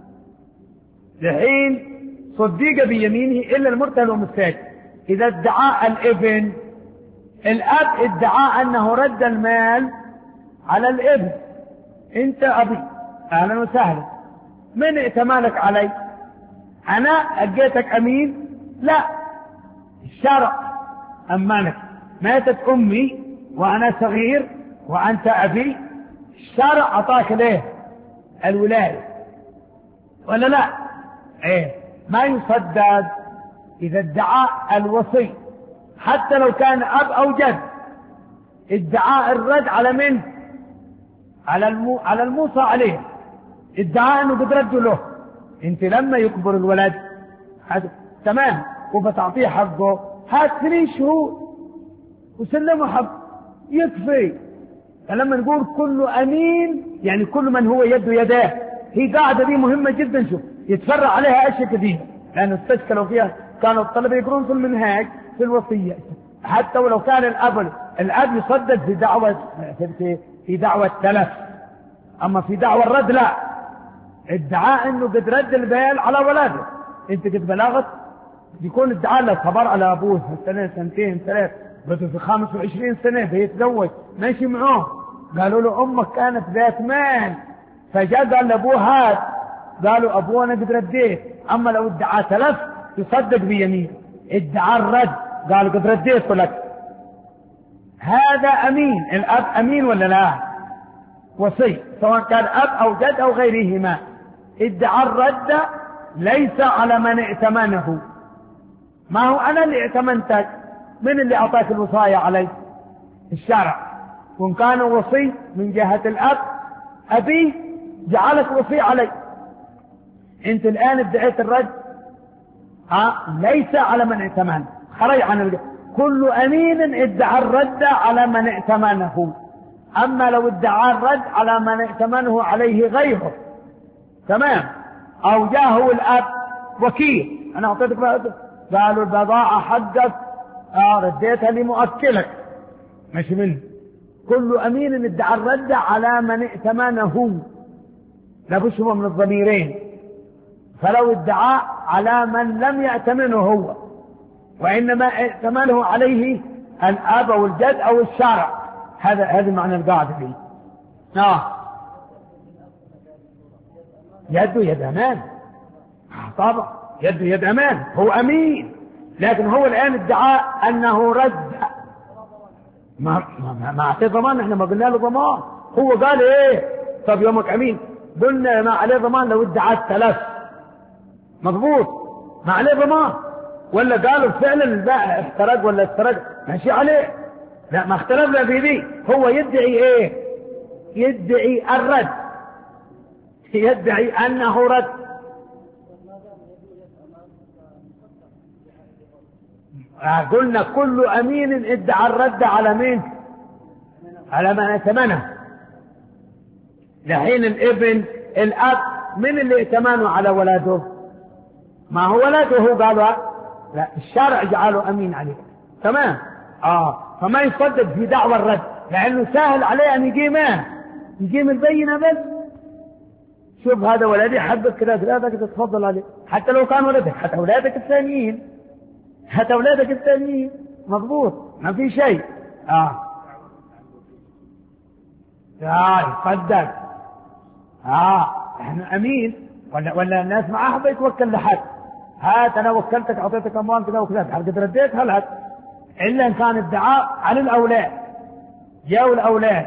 لحين صديق بيمينه إلا المرتهن والمستاجر. إذا ادعى الابن، الأب ادعى أنه رد المال على الابن، أنت أبي أهلا وسهلا، من ائتمانك علي؟ أنا أجيتك أمين؟ لا، الشرع أمانك. ماتت أمي وأنا صغير وأنت أبي، الشرع أعطاك ليه الولاية ولا لا؟ إيه، ما يصدق إذا ادعى الوصي حتى لو كان أب أو جد، ادعاء الرد على من؟ على المو... على الموصى عليه، ادعاء أنه قد رد له. أنت لما يكبر الولد هذا تمام وبتعطيه حقه، هات ثلاث شهور وسلمه حق يكفي. فلما نقول كل أمين يعني كل من هو يده يداه، هي قاعدة دي مهمة جدا، شوف يتفرع عليها أشياء كثيرة، لأنه استشكلوا فيها، كانوا الطلبة يقرون في المنهاج في الوصية، حتى ولو كان الأب الأب يصدق في دعوة في دعوة تلف، أما في دعوة الرد لا، ادعاء أنه قد رد البال على ولاده، انت قد بلغت، يكون ادعى له صبر على ابوه سنة سنتين ثلاث، بده في خمس وعشرين سنة بيتزوج ماشي معه. قالوا له امك كانت ذات مال، فجاء قال لابوه هات، قالوا ابوه انا قد رديت. اما لو ادعى تلف يصدق بيمين، ادعى الرد قال قد رديت لك. هذا امين. الاب امين ولا لا؟ وصي سواء كان اب او جد او غيرهما. ادعى الرد ليس على من ائتمنه. ما هو انا اللي ائتمنتك، من اللي اعطاك الوصاية علي؟ الشرع. وان كان وصي من جهة الاب، ابي جعلك وصي علي. انت الان ادعيت الرد، ها ليس على من ائتمنه، خرج عن الجهة. كل امين ادعى الرد على من ائتمنه. اما لو ادعى الرد على من ائتمنه عليه غيره، تمام، او جاءه الاب وكيل، انا اعطيتك قالوا البضاعة حقك اه رديتها لمؤكلك، ماشي منه. كل امين ادعى الرد على من ائتمنه، لابد من الضميرين. فلو ادعى على من لم يأتمنه هو، وإنما ائتمنه عليه الأب أو الجد أو الشرع، هذا هذا معنى القاعدة فيه. آه يده يد أمان، طبعا يده يد أمان، هو أمين. لكن هو الآن ادعى أنه رد، ما ما ما أعطيه ضمان. احنا ما قلنا له ضمان، هو قال ايه؟ طب يومك أمين، قلنا ما عليه ضمان لو ادعى الثلاث، مضبوط، ما عليه ضمان. ولا قالوا فعلا البائع احترق ولا استرق، ماشي عليه. لا، ما اختلفنا في ذي. هو يدعي ايه؟ يدعي الرد، يدعي انه رد. قلنا كل امين ادعى الرد على مين؟ على من ائتمنه. لحين الابن الاب من اللي ائتمنوا على ولاده؟ ما هو ولاده، قالوا لا، الشرع جعله امين عليه، تمام. اه فما يصدق في دعوى الرد، لانه سهل عليه ان يقيم ايه؟ يقيم البينه بس. شوف هذا ولدي حبك كذا كذا تتفضل عليه، حتى لو كان ولدك، حتى اولادك الثانيين، حتى اولادك الثانيين، مضبوط، ما في شيء. اه اه يصدق. اه احنا امين، ولا ولا الناس معاه بيتوكل لحد. هات انا وكلتك اعطيتك اموال كذا وكذا، هل قد رديت؟ هل هات؟ الا ان كان ادعاء عن الاولاد. جاءوا الاولاد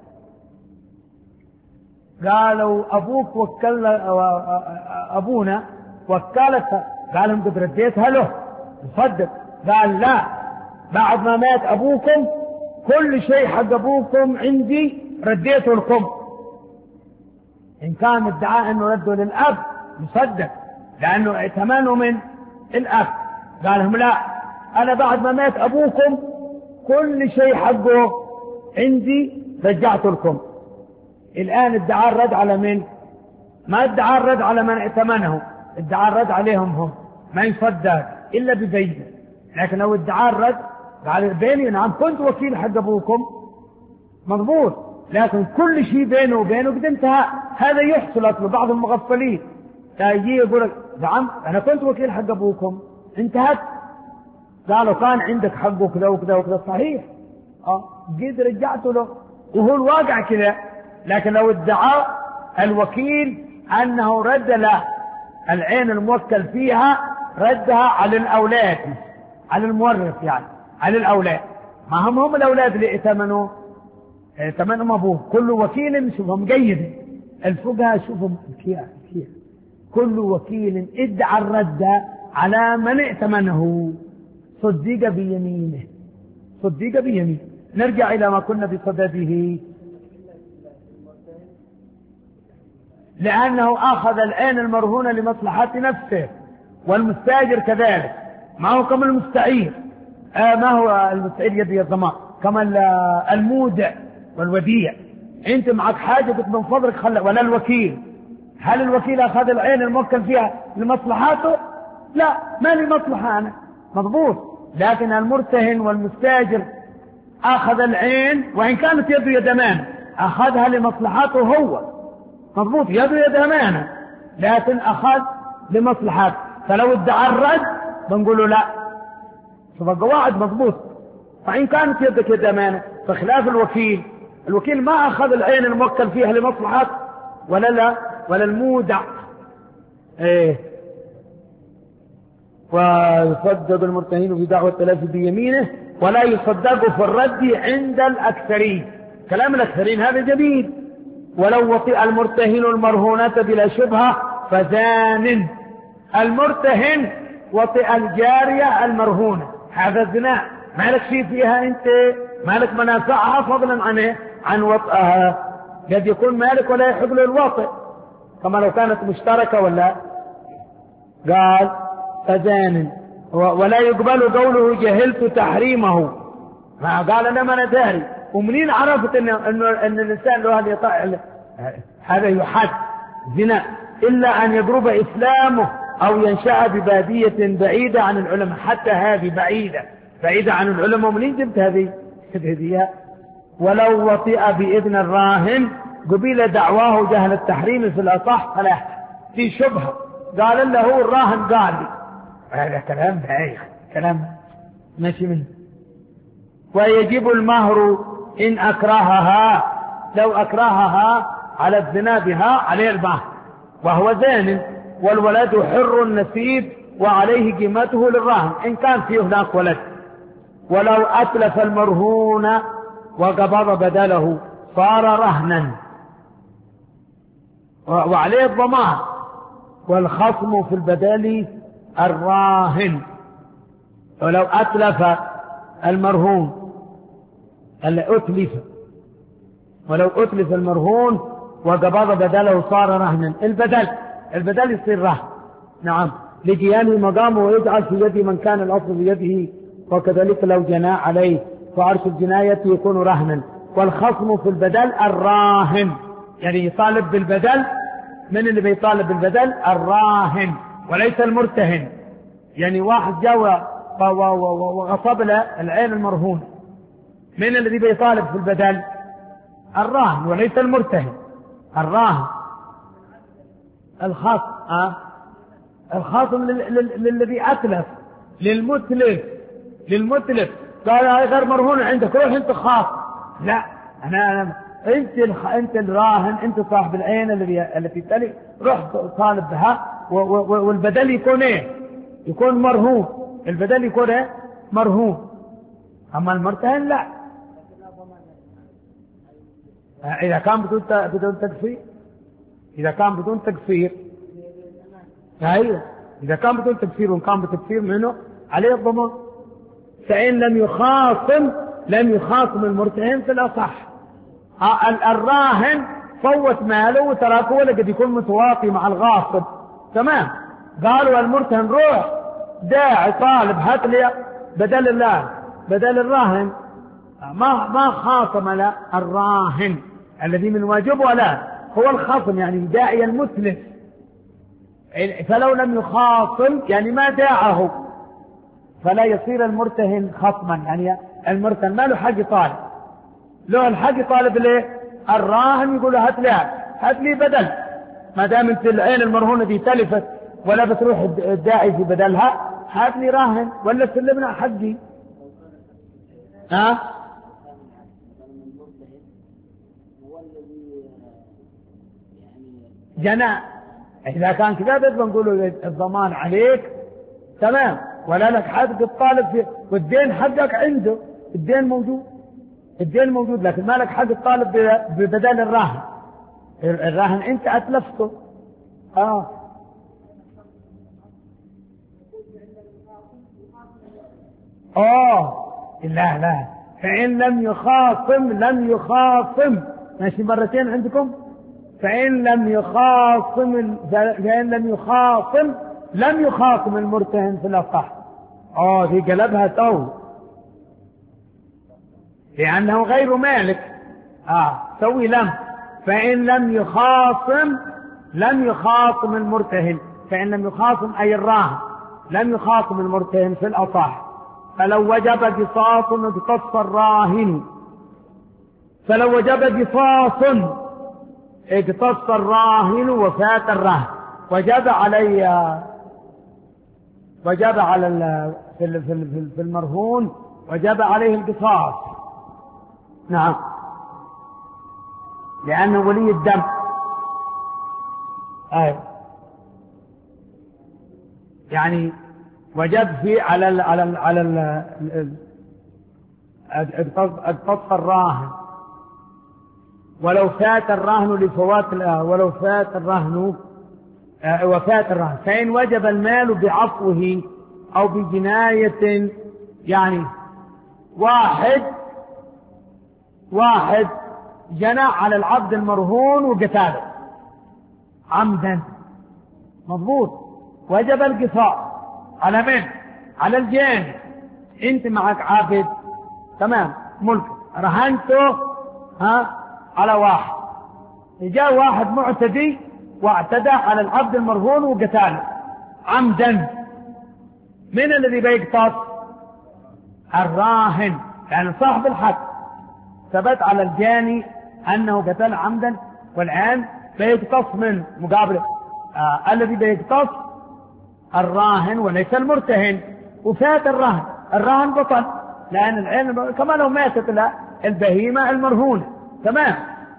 قالوا ابوك وكل ابونا وكالك، قال لهم قد رديتها له، يصدق. قال لا، بعد ما مات ابوكم كل شيء حق ابوكم عندي رديته لكم. ان كان ادعاء انه رده للاب يصدق، لانه ائتمنوا من الاب. قال لهم لا، انا بعد ما مات ابوكم كل شيء حقه عندي رجعته لكم. الان ادعى الرد على من؟ ما ادعى الرد على من ائتمنه، ادعى الرد عليهم هم، ما يصدق الا ببينه. لكن لو ادعى الرد قال بيني نعم كنت وكيل حق ابوكم، مضبوط، لكن كل شيء بينه وبينه قد انتهى. هذا يحصل له بعض المغفلين، يجي يقول لك نعم انا كنت وكيل حق ابوكم، انتهت. قالوا كان عندك حقه كذا وكذا وكذا، صحيح، اه قد رجعته له، وهو الواقع كذا. لكن لو ادعى الوكيل انه رد له العين الموكل فيها، ردها على الاولاد، على المورث، يعني على الاولاد. ما هم هم الاولاد اللي ائتمنوا، ائتمنهم ابوه. كل وكيل شوفهم جيد، الفقهاء شوفهم كيا كيا كل وكيل ادعى الرد على من ائتمنه صدق بيمينه، صدق بيمينه. نرجع الى ما كنا بصدده. لانه اخذ العين المرهونة لمصلحة نفسه، والمستاجر كذلك، ما هو كما المستعير. آه ما هو المستعير يدي الضمان، كما المودع والوديع. انت معك حاجة قلت من فضلك خلى، ولا الوكيل. هل الوكيل اخذ العين الموكل فيها لمصلحته؟ لا، ما لي مصلحة انا، مضبوط. لكن المرتهن والمستاجر اخذ العين، وان كانت يده يد امان، اخذها لمصلحته هو، مضبوط، يده يد امانة، لكن اخذ لمصلحته. فلو ادعى الرد بنقول له لا، فالقواعد مضبوط. فإن كانت يدك يد أمانة فخلاف الوكيل، الوكيل ما أخذ العين الموكل فيها لمصلحة ولا لا ولا المودع. إيه ويصدق المرتهن في دعوى التلافي بيمينه ولا يصدق في الرد عند الأكثرين. كلام الأكثرين هذا جميل. ولو وطئ المرتهن المرهونة بلا شبهة فزان. المرتهن وطئ الجارية المرهونة، هذا الزنا ما لك شيء فيها، أنت ما لك منافعها فضلا عن عن وطئها. قد يكون مالك ولا يحق له الوطئ كما لو كانت مشتركة ولا. قال فزان ولا يقبل قوله جهلت تحريمه. ما قال أنا ما أنا داري، ومنين عرفت إن إنه إن الإنسان له هذا يطاع هذا يحد زنا إلا أن يضرب إسلامه أو ينشأ ببادية بعيدة عن العلماء. حتى هذه بعيدة بعيدة عن العلماء، ومنين جبت هذه هذه. ولو وطئ بإذن الراهن قبيل دعواه جهل التحريم في الأصح فلا في شبهة. قال له هو الراهن قال لي هذا كلام بايخ، كلام ماشي منه. ويجب المهر إن أكرهها، لو أكرهها على الزنا بها عليه المهر وهو زان، والولد حر النسيب وعليه قيمته للراهن إن كان فيه هناك ولد. ولو أتلف المرهون وقبض بدله صار رهنا وعليه الضمان، والخصم في البدل الراهن. ولو أتلف المرهون اللي أتلف ولو أتلف المرهون وقبض بدله صار رهنا. البدل البدل يصير رهن، نعم، لجيانه مقامه ويجعل في يد من كان الأصل بيده، وكذلك لو جنى عليه فعرش الجناية يكون رهنا. والخصم في البدل الراهن، يعني يطالب بالبدل. من اللي بيطالب بالبدل؟ الراهن وليس المرتهن. يعني واحد جاء وغصب له العين المرهون، من الذي بيطالب في البدل؟ الراهن وليس المرتهن. الراهن الخصم أه؟ الخصم للذي أتلف، للمتلف للمتلف قال غير مرهون عندك، روح انت خاص. لا انا, أنا انت الخ... انت الراهن، انت صاحب العين الذي التي تلي، روح طالب بها. و... و... والبدل يكون ايه؟ يكون مرهون. البدل يكون ايه؟ مرهون. اما المرتهن لا. اذا كان بدون بدون تكفير، اذا كان بدون تكفير ايوه، اذا كان بدون تكفير وان كان بتكفير منه عليه الضمان. فإن لم يخاصم لم يخاصم المرتهن في الأصح. الراهن فوت ماله وتراكه ولا قد يكون متواطي مع الغاصب، تمام. قالوا المرتهن روح داعي طالب هات لي بدل الله بدل الراهن. ما ما خاصم لا الراهن الذي من واجبه لا هو الخصم، يعني داعي المتلف. فلو لم يخاصم يعني ما داعه فلا يصير المرتهن خصما. يعني المرتهن ما له حق طالب، له الحق طالب ليه؟ الراهن يقول له هات لي هات لي بدل، ما دام انت العين المرهونه دي تلفت ولا بتروح الداعي في بدلها، هات لي راهن ولا سلمنا حقي. ها جنى اذا كان كذا بنقول الضمان عليك تمام، ولا لك حق الطالب فيه، والدين حقك عنده، الدين موجود الدين موجود لكن ما لك حق الطالب ببدل الراهن. الراهن انت اتلفته. اه اه لا لا فإن لم يخاصم لم يخاصم ماشي مرتين عندكم. فإن لم يخاصم فإن لم يخاصم لم يخاصم المرتهن في الأصح. اه دي قلبها تو لأنه غير مالك. اه سوي لم. فإن لم يخاصم لم يخاصم المرتهن. فإن لم يخاصم أي الراهن لم يخاصم المرتهن في الأصح. فلو وجب قصاص اقتص الراهن فلو وجب قصاص اقتص الراهن وفات الرهن وجب علي وجب على في في المرهون وجب عليه القصاص. نعم، لأنه ولي الدم. أيوة، يعني وجب في على ال على ال على ال القص الراهن، ولو فات الرهن لفوات ولو فات الرهن وفات الرهن. فإن وجب المال بعفوه أو بجناية، يعني واحد واحد جنى على العبد المرهون وقتاله عمدا، مضبوط، وجب القصاص على من؟ على الجاني. انت معك عبد، تمام، ملك، رهنته ها على واحد، جاء واحد معتدي واعتدى على العبد المرهون وقتاله عمدا، من الذي بيقتص؟ الراهن، يعني صاحب الحق ثبت على الجاني أنه قتل عمدا، والآن بيقتص من مقابله. آه الذي بيقتص الراهن وليس المرتهن. وفات الرهن، الرهن بطل، لأن العين كما لو ماتت البهيمة المرهونة، تمام.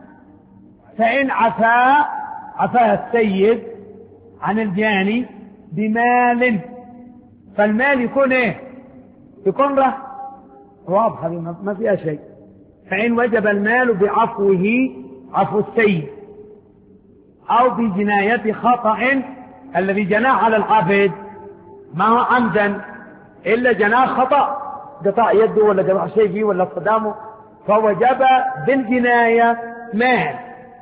فإن عفا عفا السيد عن الجاني بمال، فالمال يكون ايه؟ يكون ره واضحة، ما فيها شيء. فإن وجب المال بعفوه، عفو السيد، أو بجناية خطأ، الذي جناه على العبد ما هو عمدا إلا جناه خطأ، قطع يده ولا قطع شيء فيه ولا صدامه، فوجب بالجناية مال،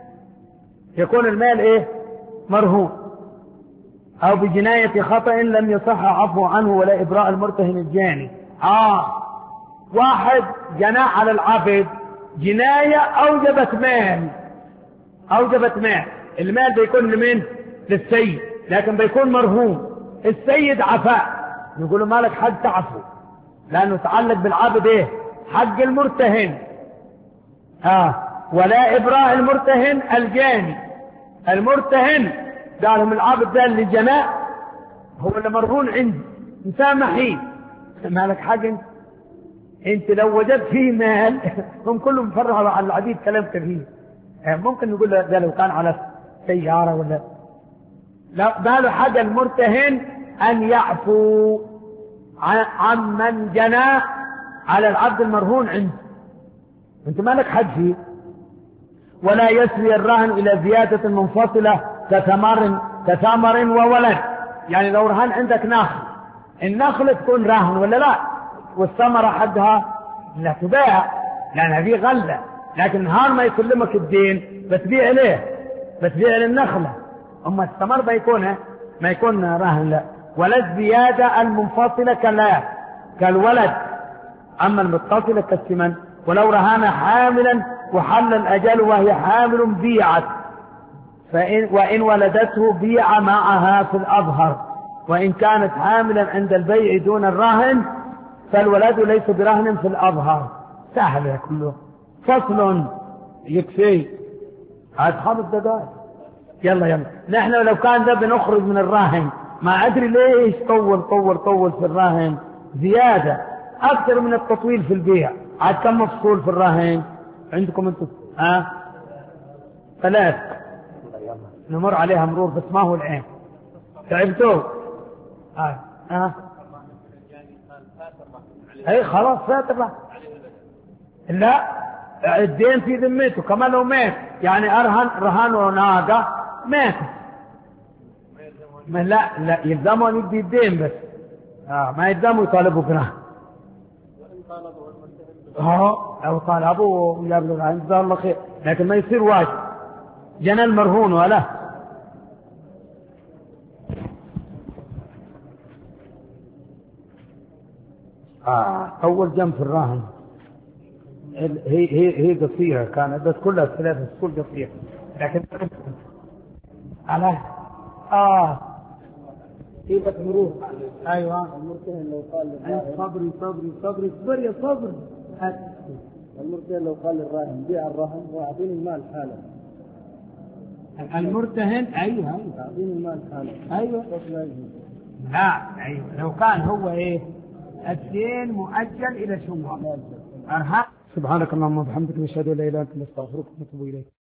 يكون المال ايه؟ مرهون. أو بجناية خطأ لم يصح عفو عنه ولا إبراء المرتهن الجاني. آه واحد جنى على العبد جناية أوجبت مال، أوجبت مال، المال بيكون لمن؟ للسيد، لكن بيكون مرهون. السيد عفاء، يقولوا مالك حق تعفو، لأنه تعلق بالعبد إيه؟ حق المرتهن. آه ولا إبراء المرتهن الجاني. المرتهن قالهم العبد ده اللي جنى هو اللي مرهون عندي، مسامحين، مالك حق انت. انت لو وجدت فيه مال هم كلهم فرحوا على العبيد كلام كثير. ممكن نقول ده لو كان على سيارة ولا لا، باله حق المرتهن أن يعفو عن من جنى على العبد المرهون عنده، انت مالك حق فيه. ولا يسوي الرهن إلى زيادة منفصلة كثمر كثمر وولد، يعني لو رهن عندك نخل، النخل تكون رهن ولا لا، والثمرة حقها لا تباع لأن هذه غلة، لكن نهار ما يسلمك الدين بتبيع ليه؟ بتبيع للنخلة. أما الثمر بيكون ما يكون رهن لا. ولا الزيادة المنفصلة كلا كالولد، أما المتصلة كالثمن. ولو رهن حاملا وحل الأجل وهي حامل بيعت، فإن وإن ولدته بيع معها في الأظهر، وإن كانت حاملا عند البيع دون الرهن فالولد ليس برهن في الأظهر. سهل كله، فصل يكفي هذا خمس دقائق. يلا يلا، نحن لو كان ده بنخرج من الراهن ما أدري ليش طول طول طول في الراهن زيادة أكثر من التطويل في البيع. عاد كم مفصول في الراهن عندكم انتم؟ ها أه؟ ثلاث، نمر عليها مرور بس ما هو الآن. تعبتوا؟ ها أه. أه. اي خلاص فات الراهن. لا الدين في ذمته كما لو مات، يعني أرهن رهن ناقة مات، ما لا لا يلزموا أن يدي الدين بس، آه ما يلزموا يطالبوا برهن. اه لو طالبوا ويبلغ عن جزاه الله خير، لكن ما يصير واجب. جنى المرهون ولا آه أول جنب في الراهن هي هي هي قصيرة كانت بس كلها ثلاثة كل قصيرة، لكن على آه كيف مرور. أيوة المرتهن لو قال للراهن صبري صبري صبري صبري يا صبر. المرتهن لو قال للراهن بيع الرهن واعطيني المال حالا. المرتهن أيوة أيوة اعطيني المال حالا. أيوة لا أيوة لو كان هو إيه الدين مؤجل إلى شوال أرهان. سبحانك اللهم وبحمدك نشهد أن لا إله إلا أنت نستغفرك ونتوب إليك.